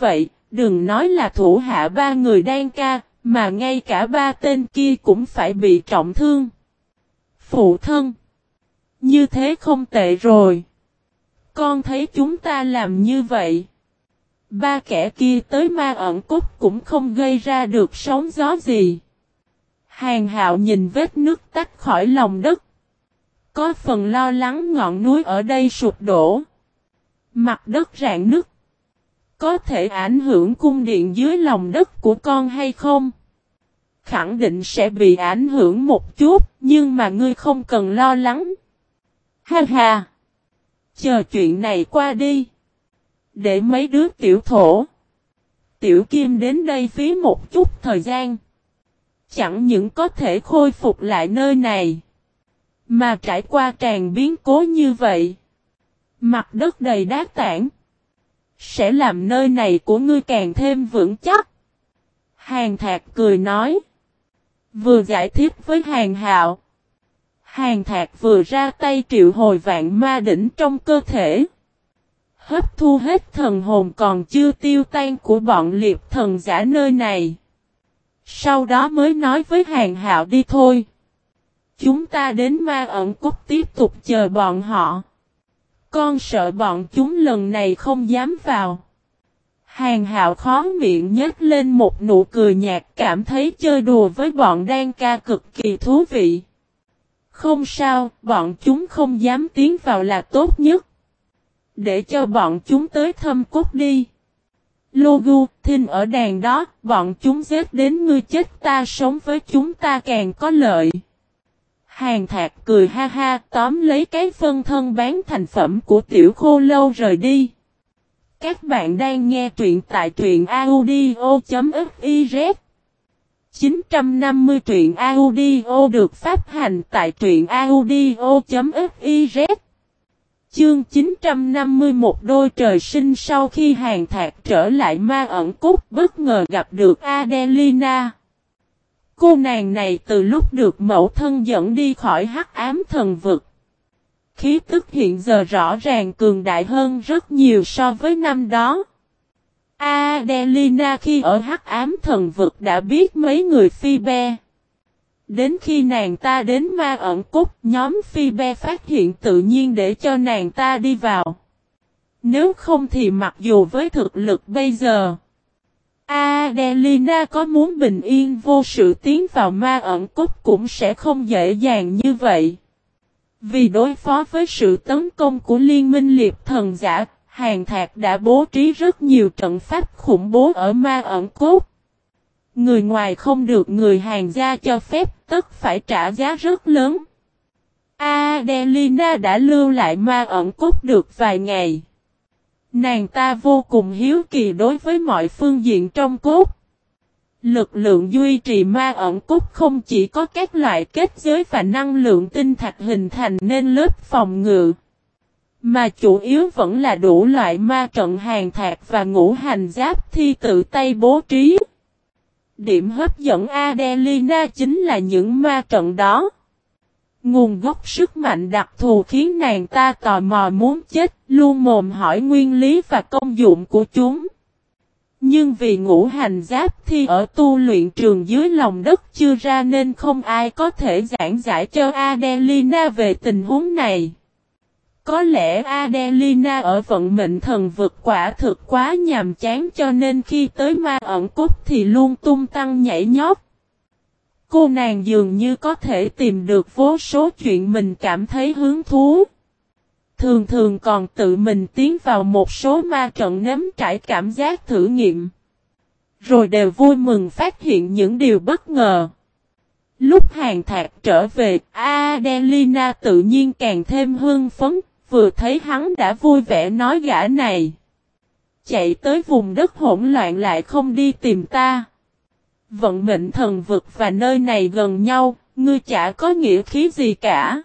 đừng nói là thủ hạ ba người đan ca, mà ngay cả ba tên kia cũng phải bị trọng thương. Phụ thân, như thế không tệ rồi. Con thấy chúng ta làm như vậy. Ba kẻ kia tới Ma Ẩn Cốt cũng không gây ra được sóng gió gì. Hàn Hạo nhìn vết nước tách khỏi lòng đất. Có phần lo lắng ngọn núi ở đây sụp đổ. Mặt đất rạn nứt. Có thể ảnh hưởng cung điện dưới lòng đất của con hay không? Khẳng định sẽ bị ảnh hưởng một chút, nhưng mà ngươi không cần lo lắng. Ha ha! Chờ chuyện này qua đi. Để mấy đứa tiểu thổ, tiểu kim đến đây phí một chút thời gian. Chẳng những có thể khôi phục lại nơi này, mà trải qua tràn biến cố như vậy. Mặt đất đầy đá tảng, sẽ làm nơi này của ngươi càng thêm vững chắc. Hàn Thạc cười nói. Vừa giải thích với Hàn Hạo. Hàn Thạc vừa ra tay triệu hồi vạn ma đỉnh trong cơ thể. Hấp thu hết thần hồn còn chưa tiêu tan của bọn liệp thần giả nơi này. Sau đó mới nói với Hàn Hạo đi thôi. Chúng ta đến Ma Ẩn Cốt tiếp tục chờ bọn họ. Con sợ bọn chúng lần này không dám vào. Hàn Hạo khó miệng nhếch lên một nụ cười nhạt, cảm thấy chơi đùa với bọn đan ca cực kỳ thú vị. Không sao, bọn chúng không dám tiến vào là tốt nhất. Để cho bọn chúng tới thâm cốt đi. Logu, Thinh ở đàn đó, bọn chúng giết đến ngươi chết ta sống với chúng ta càng có lợi. Hàn Thạc cười ha ha, tóm lấy cái phân thân bán thành phẩm của tiểu khô lâu rời đi. Các bạn đang nghe truyện tại truyện audio.fiz 950 truyện audio được phát hành tại truyện audio.fiz. Chương 951 đôi trời sinh. Sau khi Hàn Thạc trở lại Ma Ẩn Cốt bất ngờ gặp được Adelina. Cô nàng này từ lúc được mẫu thân dẫn đi khỏi Hắc Ám Thần Vực. Khí tức hiện giờ rõ ràng cường đại hơn rất nhiều so với năm đó. Adelina khi ở Hắc Ám Thần Vực đã biết mấy người Phi Be. Đến khi nàng ta đến Ma Ẩn Cốt, nhóm Phi Be phát hiện tự nhiên để cho nàng ta đi vào. Nếu không thì mặc dù với thực lực bây giờ, Adelina có muốn bình yên vô sự tiến vào Ma Ẩn Cốt cũng sẽ không dễ dàng như vậy. Vì đối phó với sự tấn công của Liên minh Liệp Thần Giả, Hàn Thạc đã bố trí rất nhiều trận pháp khủng bố ở Ma Ẩn Cốt. Người ngoài không được người Hàn gia cho phép, tất phải trả giá rất lớn. Adelina đã lưu lại Ma Ẩn Cốt được vài ngày. Nàng ta vô cùng hiếu kỳ đối với mọi phương diện trong cốt. Lực lượng duy trì Ma Ẩn Cốt không chỉ có các loại kết giới và năng lượng tinh thạch hình thành nên lớp phòng ngự, mà chủ yếu vẫn là đủ loại ma trận Hàn Thạc và ngũ hành giáp thi tự tay bố trí. Điểm hấp dẫn Adelina chính là những ma trận đó. Nguồn gốc sức mạnh đặc thù khiến nàng ta tò mò muốn chết, luôn mồm hỏi nguyên lý và công dụng của chúng. Nhưng vì ngũ hành giáp thi ở tu luyện trường dưới lòng đất chưa ra nên không ai có thể giảng giải cho Adelina về tình huống này. Có lẽ Adelina ở vận mệnh thần vực quả thực quá nhàm chán cho nên khi tới Ma Ẩn Cốt thì luôn tung tăng nhảy nhót. Cô nàng dường như có thể tìm được vô số chuyện mình cảm thấy hứng thú. Thường thường còn tự mình tiến vào một số ma trận nếm trải cảm giác thử nghiệm. Rồi đều vui mừng phát hiện những điều bất ngờ. Lúc Hàn Thạc trở về, Adelina tự nhiên càng thêm hưng phấn, vừa thấy hắn đã vui vẻ nói gã này. Chạy tới vùng đất hỗn loạn lại không đi tìm ta. Vận mệnh thần vực và nơi này gần nhau, ngươi chả có nghĩa khí gì cả.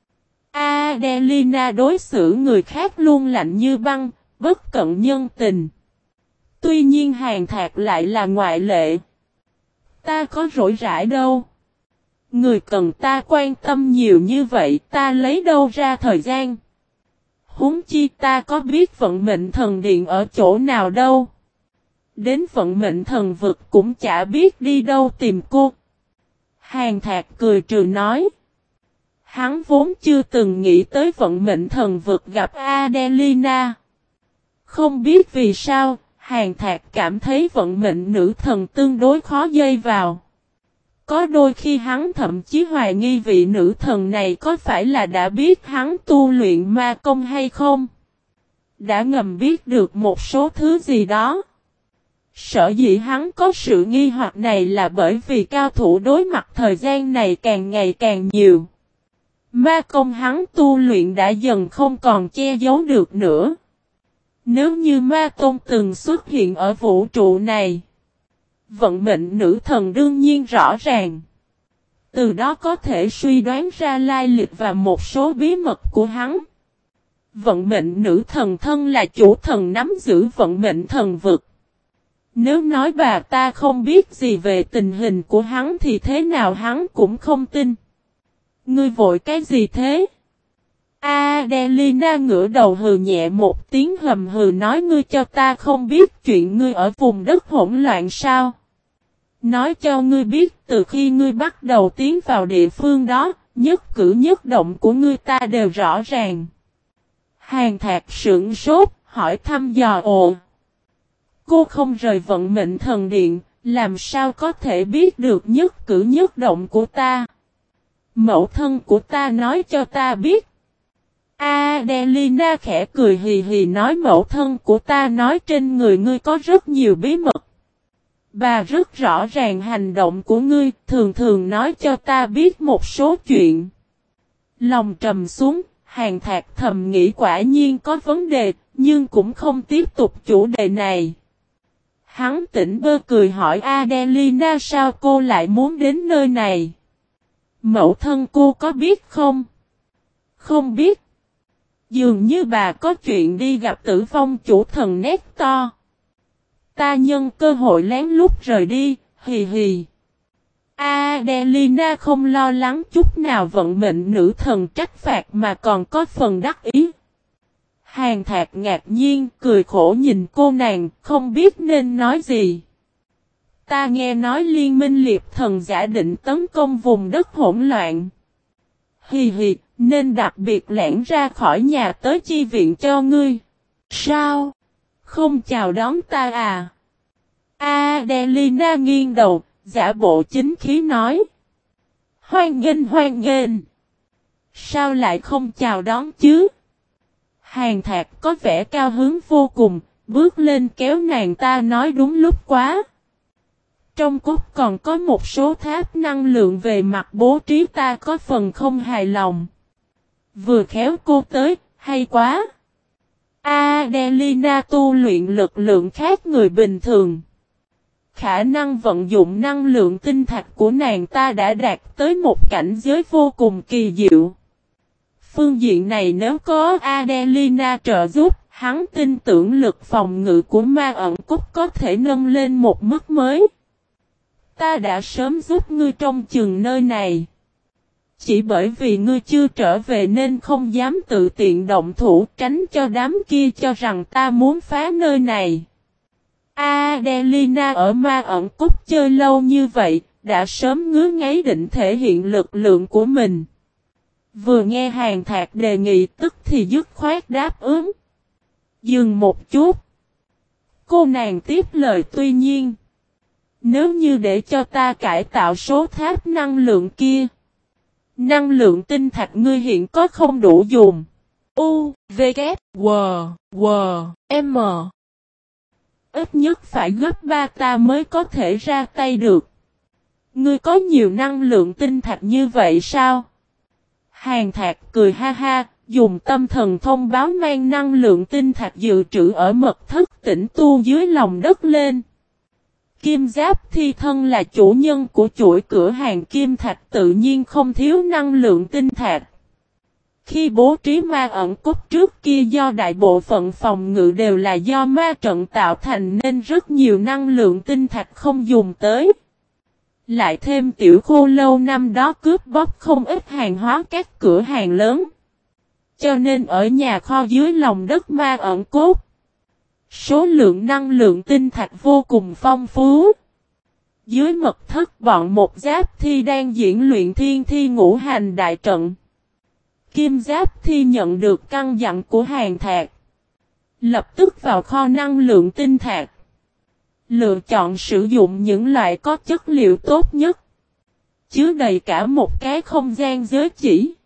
Adelina đối xử người khác luôn lạnh như băng, bất cận nhân tình. Tuy nhiên Hàn Thạc lại là ngoại lệ. Ta có rỗi rãi đâu. Người cần ta quan tâm nhiều như vậy ta lấy đâu ra thời gian. Huống chi ta có biết vận mệnh thần điện ở chỗ nào đâu. Đến vận mệnh thần vực cũng chả biết đi đâu tìm cô. Hàn Thạc cười trừ nói. Hắn vốn chưa từng nghĩ tới vận mệnh thần vực gặp Adelina. Không biết vì sao, Hàn Thạc cảm thấy vận mệnh nữ thần tương đối khó dây vào. Có đôi khi hắn thậm chí hoài nghi vị nữ thần này có phải là đã biết hắn tu luyện ma công hay không. Đã ngầm biết được một số thứ gì đó. Sở dĩ hắn có sự nghi hoặc này là bởi vì cao thủ đối mặt thời gian này càng ngày càng nhiều. Ma công hắn tu luyện đã dần không còn che giấu được nữa. Nếu như ma tôn từng xuất hiện ở vũ trụ này, vận mệnh nữ thần đương nhiên rõ ràng. Từ đó có thể suy đoán ra lai lịch và một số bí mật của hắn. Vận mệnh nữ thần thân là chủ thần nắm giữ vận mệnh thần vực. Nếu nói bà ta không biết gì về tình hình của hắn thì thế nào hắn cũng không tin. Ngươi vội cái gì thế? Adelina ngửa đầu hừ nhẹ một tiếng hầm hừ nói ngươi cho ta không biết chuyện ngươi ở vùng đất hỗn loạn sao? Nói cho ngươi biết từ khi ngươi bắt đầu tiến vào địa phương đó, nhất cử nhất động của ngươi ta đều rõ ràng. Hàn Thạc sững sốt, hỏi thăm dò cô không rời vận mệnh thần điện, làm sao có thể biết được nhất cử nhất động của ta? Mẫu thân của ta nói cho ta biết. Adelina khẽ cười hì hì nói mẫu thân của ta nói trên người ngươi có rất nhiều bí mật. Bà rất rõ ràng hành động của ngươi, thường thường nói cho ta biết một số chuyện. Lòng trầm xuống, Hàn Thạc thầm nghĩ quả nhiên có vấn đề, nhưng cũng không tiếp tục chủ đề này. Hắn tỉnh bơ cười hỏi Adelina sao cô lại muốn đến nơi này? Mẫu thân cô có biết không? Không biết. Dường như bà có chuyện đi gặp tử vong chủ thần Nectar. Ta nhân cơ hội lén lút rời đi, hì hì. Adelina không lo lắng chút nào vận mệnh nữ thần trách phạt mà còn có phần đắc ý. Hàn Thạc ngạc nhiên, cười khổ nhìn cô nàng, không biết nên nói gì. Ta nghe nói liên minh liệp thần giả định tấn công vùng đất hỗn loạn. Hì hì, nên đặc biệt lẻn ra khỏi nhà tới chi viện cho ngươi. Sao? Không chào đón ta à? Adelina nghiêng đầu, giả bộ chính khí nói. Hoan nghênh hoan nghênh. Sao lại không chào đón chứ? Hàn Thạc có vẻ cao hứng vô cùng, bước lên kéo nàng ta nói đúng lúc quá. Trong cốt còn có một số tháp năng lượng về mặt bố trí ta có phần không hài lòng. Vừa khéo cô tới, hay quá. Adelina tu luyện lực lượng khác người bình thường. Khả năng vận dụng năng lượng tinh thạch của nàng ta đã đạt tới một cảnh giới vô cùng kỳ diệu. Phương diện này nếu có Adelina trợ giúp, hắn tin tưởng lực phòng ngự của ma ẩn cốt có thể nâng lên một mức mới. Ta đã sớm giúp ngươi trong chừng nơi này. Chỉ bởi vì ngươi chưa trở về nên không dám tự tiện động thủ tránh cho đám kia cho rằng ta muốn phá nơi này. Adelina ở ma ẩn cốt chơi lâu như vậy, đã sớm ngứa ngáy định thể hiện lực lượng của mình. Vừa nghe Hàn Thạc đề nghị tức thì dứt khoát đáp ứng. Dừng một chút. Cô nàng tiếp lời tuy nhiên. Nếu như để cho ta cải tạo số tháp năng lượng kia. Năng lượng tinh thạch ngươi hiện có không đủ dùng. U, V, K, W, W, M. Ít nhất phải gấp 3 ta mới có thể ra tay được. Ngươi có nhiều năng lượng tinh thạch như vậy sao? Hàn Thạc cười ha ha, dùng tâm thần thông báo mang năng lượng tinh thạch dự trữ ở mật thất tĩnh tu dưới lòng đất lên. Kim Giáp Thi Thân là chủ nhân của chuỗi cửa hàng kim thạch tự nhiên không thiếu năng lượng tinh thạch. Khi bố trí ma ẩn cốt trước kia do đại bộ phận phòng ngự đều là do ma trận tạo thành nên rất nhiều năng lượng tinh thạch không dùng tới. Lại thêm tiểu khô lâu năm đó cướp bóc không ít hàng hóa các cửa hàng lớn. Cho nên ở nhà kho dưới lòng đất ma ẩn cốt. Số lượng năng lượng tinh thạch vô cùng phong phú. Dưới mật thất bọn một giáp thi đang diễn luyện thiên thi ngũ hành đại trận. Kim giáp thi nhận được căn dặn của Hàn Thạc. Lập tức vào kho năng lượng tinh thạch. Lựa chọn sử dụng những loại có chất liệu tốt nhất. Chứa đầy cả một cái không gian giới chỉ.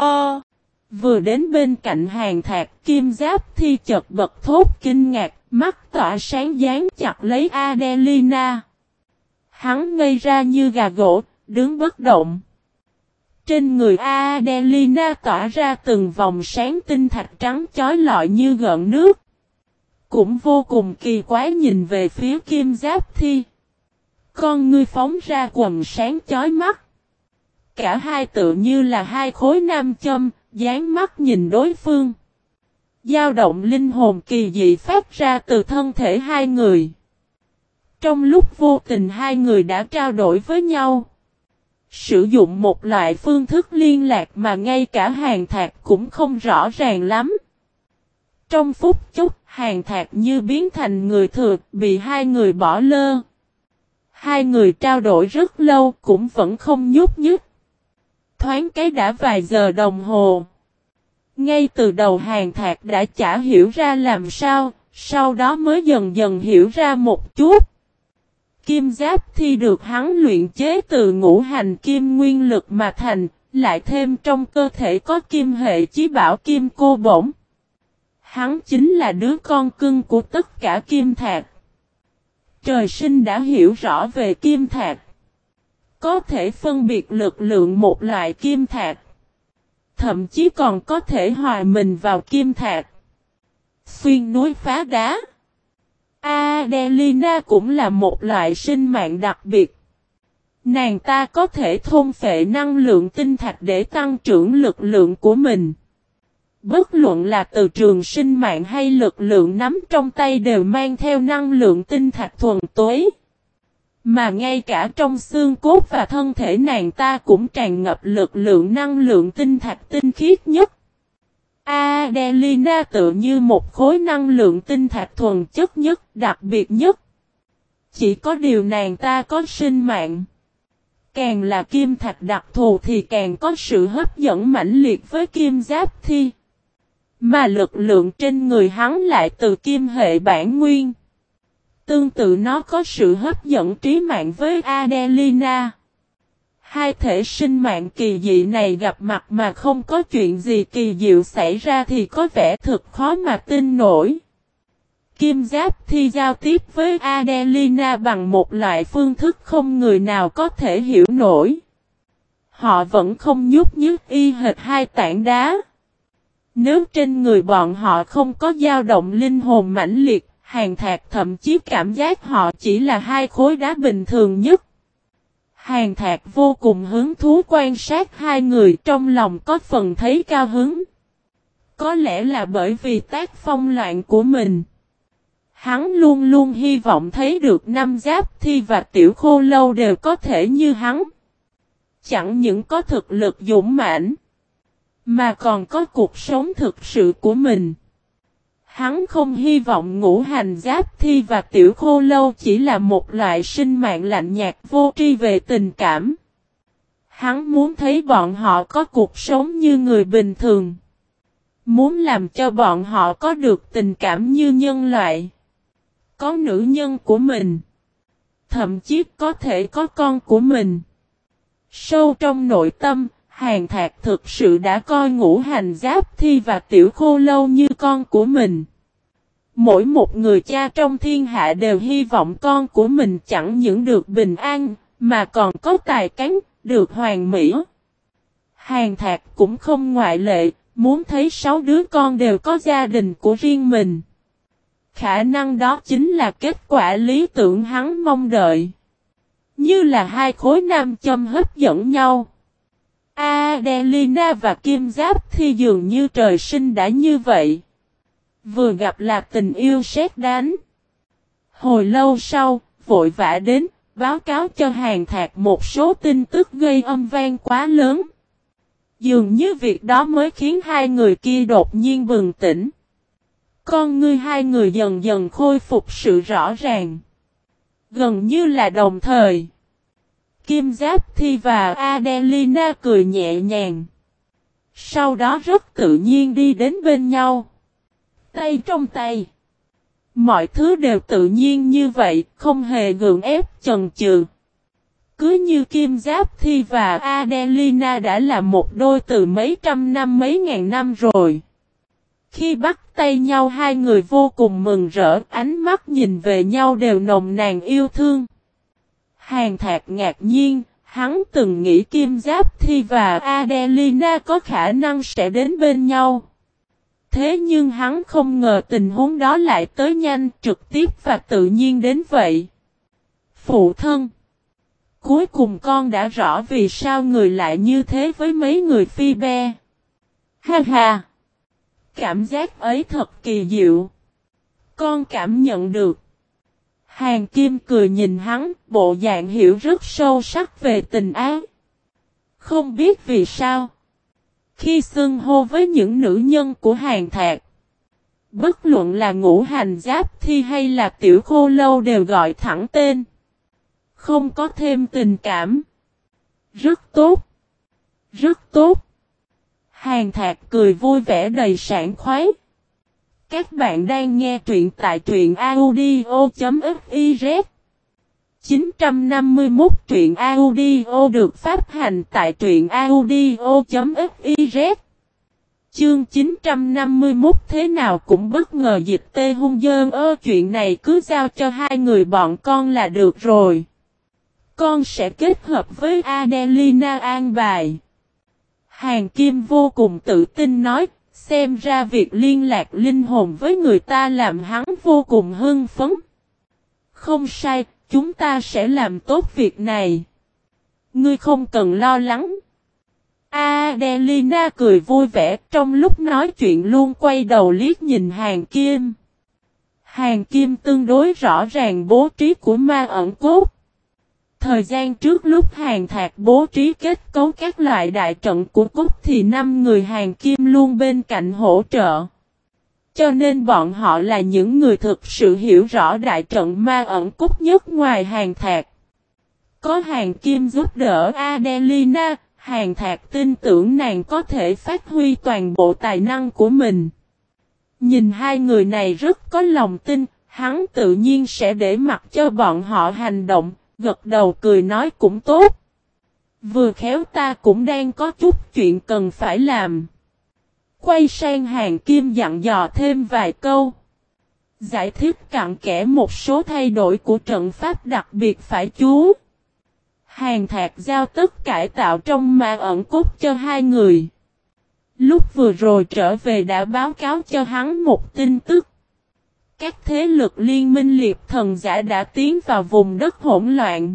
Vừa đến bên cạnh Hàn Thạc, Kim giáp thi chợt bật thốt kinh ngạc, mắt tỏa sáng dán chặt lấy Adelina. Hắn ngây ra như gà gỗ, đứng bất động. Trên người Adelina tỏa ra từng vòng sáng tinh thạch trắng chói lọi như gợn nước. Cũng vô cùng kỳ quái nhìn về phía Kim giáp thi. Con ngươi phóng ra quầng sáng chói mắt. Cả hai tựa như là hai khối nam châm, dán mắt nhìn đối phương. Dao động linh hồn kỳ dị phát ra từ thân thể hai người. Trong lúc vô tình hai người đã trao đổi với nhau. Sử dụng một loại phương thức liên lạc mà ngay cả Hàn Thạc cũng không rõ ràng lắm. Trong phút chốc, Hàn Thạc như biến thành người thừa, bị hai người bỏ lơ. Hai người trao đổi rất lâu cũng vẫn không nhúc nhích. Thoáng cái đã vài giờ đồng hồ. Ngay từ đầu Hàn Thạc đã chả hiểu ra làm sao, sau đó mới dần dần hiểu ra một chút. Kim giáp thi được hắn luyện chế từ ngũ hành kim nguyên lực mà thành, lại thêm trong cơ thể có kim hệ chí bảo kim cô bổng. Hắn chính là đứa con cưng của tất cả kim thạch. Trời sinh đã hiểu rõ về kim thạch. Có thể phân biệt lực lượng một loại kim thạch. Thậm chí còn có thể hòa mình vào kim thạch. Xuyên núi phá đá. Adelina cũng là một loại sinh mạng đặc biệt. Nàng ta có thể thôn phệ năng lượng tinh thạch để tăng trưởng lực lượng của mình. Bất luận là từ trường sinh mạng hay lực lượng nắm trong tay đều mang theo năng lượng tinh thạch thuần túy. Mà ngay cả trong xương cốt và thân thể nàng ta cũng tràn ngập lực lượng năng lượng tinh thạch tinh khiết nhất. Adelina tự như một khối năng lượng tinh thạch thuần chất nhất, đặc biệt nhất. Chỉ có điều nàng ta có sinh mạng. Càng là kim thạch đặc thù thì càng có sự hấp dẫn mãnh liệt với kim giáp thi. Mà lực lượng trên người hắn lại từ kim hệ bản nguyên. Tương tự nó có sự hấp dẫn trí mạng với Adelina. Hai thể sinh mạng kỳ dị này gặp mặt mà không có chuyện gì kỳ diệu xảy ra thì có vẻ thực khó mà tin nổi. Kim giáp thi giao tiếp với Adelina bằng một loại phương thức không người nào có thể hiểu nổi. Họ vẫn không nhúc nhích y hệt hai tảng đá. Nếu trên người bọn họ không có dao động linh hồn mãnh liệt, Hàn Thạc thậm chí cảm giác họ chỉ là hai khối đá bình thường nhất. Hàn Thạc vô cùng hứng thú quan sát hai người, trong lòng có phần thấy cao hứng. Có lẽ là bởi vì tác phong loạn của mình. Hắn luôn luôn hy vọng thấy được năm giáp thi và tiểu khô lâu đều có thể như hắn. Chẳng những có thực lực dũng mãnh, mà còn có cuộc sống thực sự của mình. Hắn không hy vọng ngũ hành giáp thi và tiểu khô lâu chỉ là một loại sinh mạng lạnh nhạt vô tri về tình cảm. Hắn muốn thấy bọn họ có cuộc sống như người bình thường. Muốn làm cho bọn họ có được tình cảm như nhân loại. Có nữ nhân của mình. Thậm chí có thể có con của mình. Sâu trong nội tâm, Hàn Thạc thực sự đã coi ngũ hành giáp thi và tiểu khô lâu như con của mình. Mỗi một người cha trong thiên hạ đều hy vọng con của mình chẳng những được bình an, mà còn có tài cán, được hoàn mỹ. Hàn Thạc cũng không ngoại lệ, muốn thấy 6 đứa con đều có gia đình của riêng mình. Khả năng đó chính là kết quả lý tưởng hắn mong đợi. Như là hai khối nam châm hấp dẫn nhau. Adelina và Kim Giáp Thi dường như trời sinh đã như vậy. Vừa gặp là tình yêu sét đánh. Hồi lâu sau, vội vã đến, báo cáo cho Hàn Thạc một số tin tức gây âm vang quá lớn. Dường như việc đó mới khiến hai người kia đột nhiên bừng tỉnh. Con ngươi hai người dần dần khôi phục sự rõ ràng. Gần như là đồng thời. Kim Giáp Thi và Adelina cười nhẹ nhàng. Sau đó rất tự nhiên đi đến bên nhau. Tay trong tay. Mọi thứ đều tự nhiên như vậy, không hề gượng ép chần chừ. Cứ như Kim Giáp Thi và Adelina đã là một đôi từ mấy trăm năm mấy ngàn năm rồi. Khi bắt tay nhau hai người vô cùng mừng rỡ, ánh mắt nhìn về nhau đều nồng nàn yêu thương. Hàn Thạc ngạc nhiên, hắn từng nghĩ Kim Giáp Thi và Adelina có khả năng sẽ đến bên nhau. Thế nhưng hắn không ngờ tình huống đó lại tới nhanh, trực tiếp và tự nhiên đến vậy. Phụ thân. Cuối cùng con đã rõ vì sao người lại như thế với mấy người phi be. Ha ha. Cảm giác ấy thật kỳ diệu. Con cảm nhận được. Hàn Kim cười nhìn hắn, bộ dạng hiểu rất sâu sắc về tình ái. Không biết vì sao. Khi xưng hô với những nữ nhân của Hàn Thạc, bất luận là Ngũ Hành Giáp Thi hay là Tiểu Khô Lâu đều gọi thẳng tên. Không có thêm tình cảm. Rất tốt. Rất tốt. Hàn Thạc cười vui vẻ đầy sảng khoái. Các bạn đang nghe truyện tại truyện audio.fiz 951 truyện audio được phát hành tại truyện audio.fiz. Chương 951 thế nào cũng bất ngờ Dịch Tê hung dơn chuyện này cứ giao cho hai người bọn con là được rồi. Con sẽ kết hợp với Adelina an bài. Hàn Kim vô cùng tự tin nói, xem ra việc liên lạc linh hồn với người ta làm hắn vô cùng hưng phấn. Không sai, chúng ta sẽ làm tốt việc này. Ngươi không cần lo lắng. Adelina cười vui vẻ, trong lúc nói chuyện luôn quay đầu liếc nhìn Hàn Kim. Hàn Kim tương đối rõ ràng bố trí của ma ẩn cốt. Thời gian trước lúc Hàn Thạc bố trí kết cấu các loại đại trận của cốt thì 5 người Hàn Kim luôn bên cạnh hỗ trợ. Cho nên bọn họ là những người thực sự hiểu rõ đại trận ma ẩn cốt nhất ngoài Hàn Thạc. Có Hàn Kim giúp đỡ Adelina, Hàn Thạc tin tưởng nàng có thể phát huy toàn bộ tài năng của mình. Nhìn hai người này rất có lòng tin, hắn tự nhiên sẽ để mặc cho bọn họ hành động. Gật đầu cười nói cũng tốt. Vừa khéo ta cũng đang có chút chuyện cần phải làm. Quay sang Hàn Kim dặn dò thêm vài câu. Giải thích cặn kẽ một số thay đổi của trận pháp đặc biệt phải chú. Hàn Thạc giao tất cải tạo trong ma ẩn cốt cho hai người. Lúc vừa rồi trở về đã báo cáo cho hắn một tin tức. Các thế lực liên minh liệp thần giả đã tiến vào vùng đất hỗn loạn.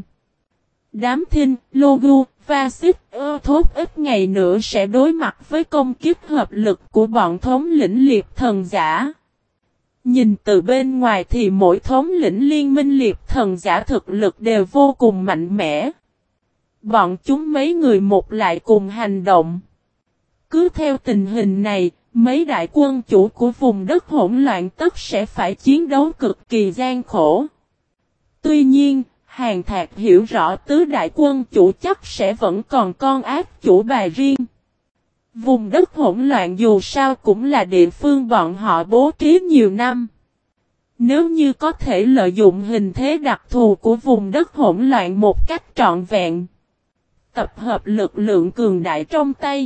Đám Thinh, Logu, Vasit, Thốt ít ngày nữa sẽ đối mặt với công kích hợp lực của bọn thống lĩnh liệp thần giả. Nhìn từ bên ngoài thì mỗi thống lĩnh liên minh liệp thần giả thực lực đều vô cùng mạnh mẽ. Bọn chúng mấy người một lại cùng hành động. Cứ theo tình hình này, mấy đại quân chủ của vùng đất hỗn loạn tất sẽ phải chiến đấu cực kỳ gian khổ. Tuy nhiên, Hàn Thạc hiểu rõ tứ đại quân chủ chắc sẽ vẫn còn con ác chủ bài riêng. Vùng đất hỗn loạn dù sao cũng là địa phương bọn họ bố trí nhiều năm. Nếu như có thể lợi dụng hình thế đặc thù của vùng đất hỗn loạn một cách trọn vẹn, tập hợp lực lượng cường đại trong tay,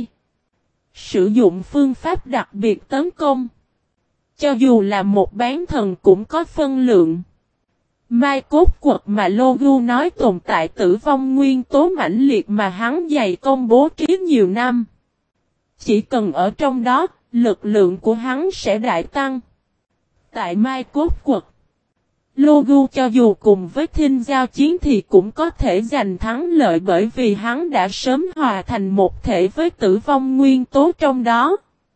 sử dụng phương pháp đặc biệt tấn công, cho dù là một bán thần cũng có phân lượng. Mai cốt quật mà Logu nói tồn tại tử vong nguyên tố mãnh liệt mà hắn dày công bố trí nhiều năm. Chỉ cần ở trong đó, lực lượng của hắn sẽ đại tăng. Tại Mai cốt quật, Logu cho dù cùng với Thinh giao chiến thì cũng có thể giành thắng lợi bởi vì hắn đã sớm hòa thành một thể với tử vong nguyên tố trong đó.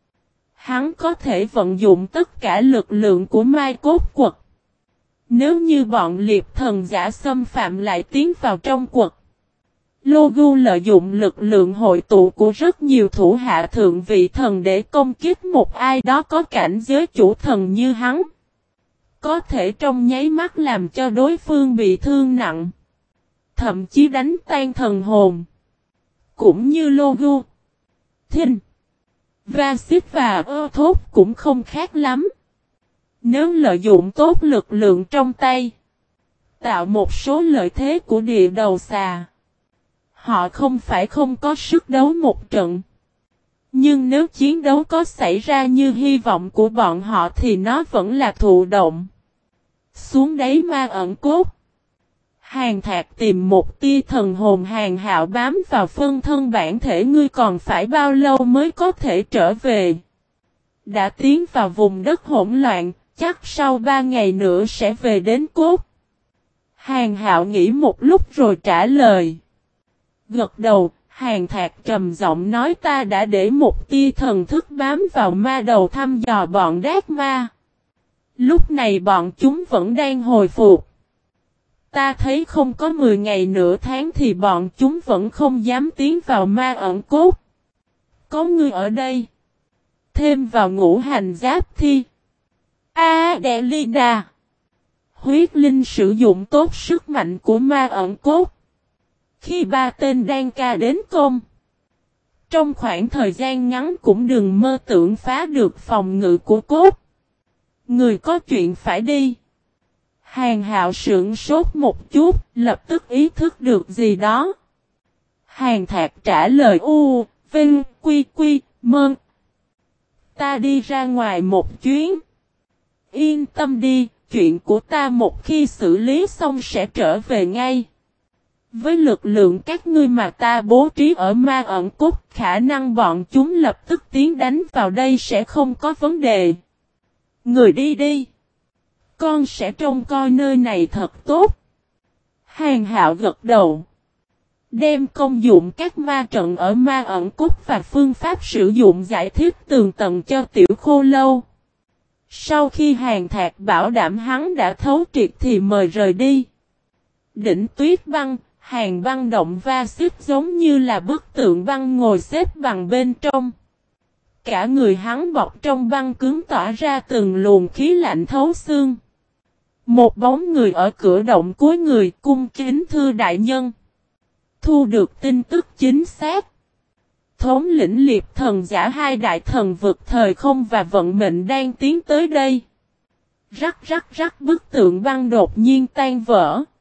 Hắn có thể vận dụng tất cả lực lượng của Mai cốt quật. Nếu như bọn liệp thần giả xâm phạm lại tiến vào trong quật, Logu lợi dụng lực lượng hội tụ của rất nhiều thủ hạ thượng vị thần để công kích một ai đó có cảnh giới chủ thần như hắn. Có thể trong nháy mắt làm cho đối phương bị thương nặng. Thậm chí đánh tan thần hồn. Cũng như Logu, Thinh, Vasit và Ơ Thốt cũng không khác lắm. Nếu lợi dụng tốt lực lượng trong tay, tạo một số lợi thế của địa đầu xà, họ không phải không có sức đấu một trận. Nhưng nếu chiến đấu có xảy ra như hy vọng của bọn họ thì nó vẫn là thụ động. Xuống đáy ma ẩn cốt. Hàn Thạc tìm một tia thần hồn Hàn Hạo bám vào phân thân bản thể ngươi còn phải bao lâu mới có thể trở về. Đã tiến vào vùng đất hỗn loạn, chắc sau 3 ngày nữa sẽ về đến cốt. Hàn Hạo nghĩ một lúc rồi trả lời. Gật đầu, Hàn Thạc trầm giọng nói ta đã để một tia thần thức bám vào ma đầu thăm dò bọn đát ma. Lúc này bọn chúng vẫn đang hồi phục. Ta thấy không có 10 ngày nửa tháng thì bọn chúng vẫn không dám tiến vào ma ẩn cốt. Có ngươi ở đây. Thêm vào ngũ hành giáp thi. Adelina. Huyết Linh sử dụng tốt sức mạnh của ma ẩn cốt. Khi 3 tên đang ca đến công. Trong khoảng thời gian ngắn cũng đừng mơ tưởng phá được phòng ngự của cốt. Người có chuyện phải đi. Hàn Hạo sững sốt một chút, lập tức ý thức được gì đó. Hàn Thạc trả lời Vinh, Quy, Mơn. Ta đi ra ngoài một chuyến. Yên tâm đi, chuyện của ta một khi xử lý xong sẽ trở về ngay. Với lực lượng các ngươi mà ta bố trí ở ma ẩn cốt, khả năng bọn chúng lập tức tiến đánh vào đây sẽ không có vấn đề. Người đi đi. Con sẽ trông coi nơi này thật tốt. Hàn Hạo gật đầu. Đem công dụng các ma trận ở ma ẩn cốt và phương pháp sử dụng giải thích tường tận cho Tiểu Khô Lâu. Sau khi Hàn Thạc bảo đảm hắn đã thấu triệt thì mời rời đi. Đỉnh Tuyết Băng, Hàn Băng Động Vasit giống như là bức tượng băng ngồi xếp bằng bên trong. Cả người hắn bọc trong băng cứng tỏa ra từng luồng khí lạnh thấu xương. Một bóng người ở cửa động cuối người cung kính thưa đại nhân. Thu được tin tức chính xác. Thống lĩnh liệp thần giả 2 đại thần vực thời không và vận mệnh đang tiến tới đây. Rắc bức tượng băng đột nhiên tan vỡ.